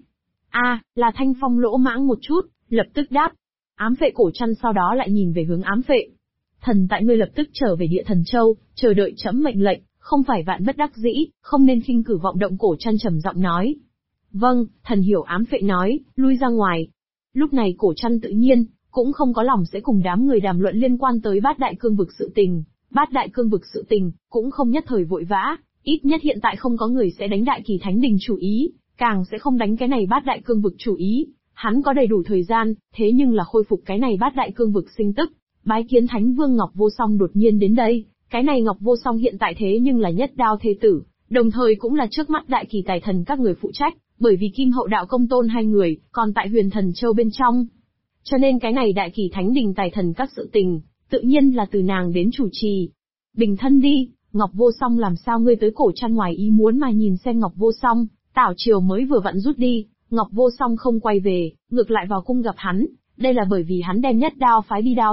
[SPEAKER 1] Là Thanh Phong lỗ mãng một chút, lập tức đáp. Ám phệ. Cổ Trăn sau đó lại nhìn về hướng ám phệ. Thần tại ngươi lập tức trở về Địa Thần Châu, chờ đợi trẫm mệnh lệnh, không phải vạn bất đắc dĩ, không nên khinh cử vọng động. Cổ Trăn trầm giọng nói. Vâng, thần hiểu. Ám phệ nói, lui ra ngoài. Lúc này Cổ Trăn tự nhiên, cũng không có lòng sẽ cùng đám người đàm luận liên quan tới Bát Đại Cương vực sự tình. Bát Đại Cương vực sự tình, cũng không nhất thời vội vã, ít nhất hiện tại không có người sẽ đánh Đại Kỳ Thánh Đình chủ ý, càng sẽ không đánh cái này Bát Đại Cương vực chủ ý. Hắn có đầy đủ thời gian, thế nhưng là khôi phục cái này Bát Đại Cương vực sinh tức. Bái kiến Thánh Vương. Ngọc Vô Song đột nhiên đến đây, cái này Ngọc Vô Song hiện tại thế nhưng là nhất đao thê tử, đồng thời cũng là trước mắt Đại Kỳ Tài Thần các người phụ trách, bởi vì Kim Hậu Đạo Công Tôn hai người, còn tại Huyền Thần Châu bên trong. Cho nên cái này Đại Kỳ Thánh Đình Tài Thần các sự tình, tự nhiên là từ nàng đến chủ trì. Bình thân đi, Ngọc Vô Song. Làm sao ngươi tới? Cổ Trăn ngoài ý muốn mà nhìn xem Ngọc Vô Song, tảo triều mới vừa vặn rút đi, Ngọc Vô Song không quay về, ngược lại vào cung gặp hắn, đây là bởi vì hắn đem nhất đao phái đi Đao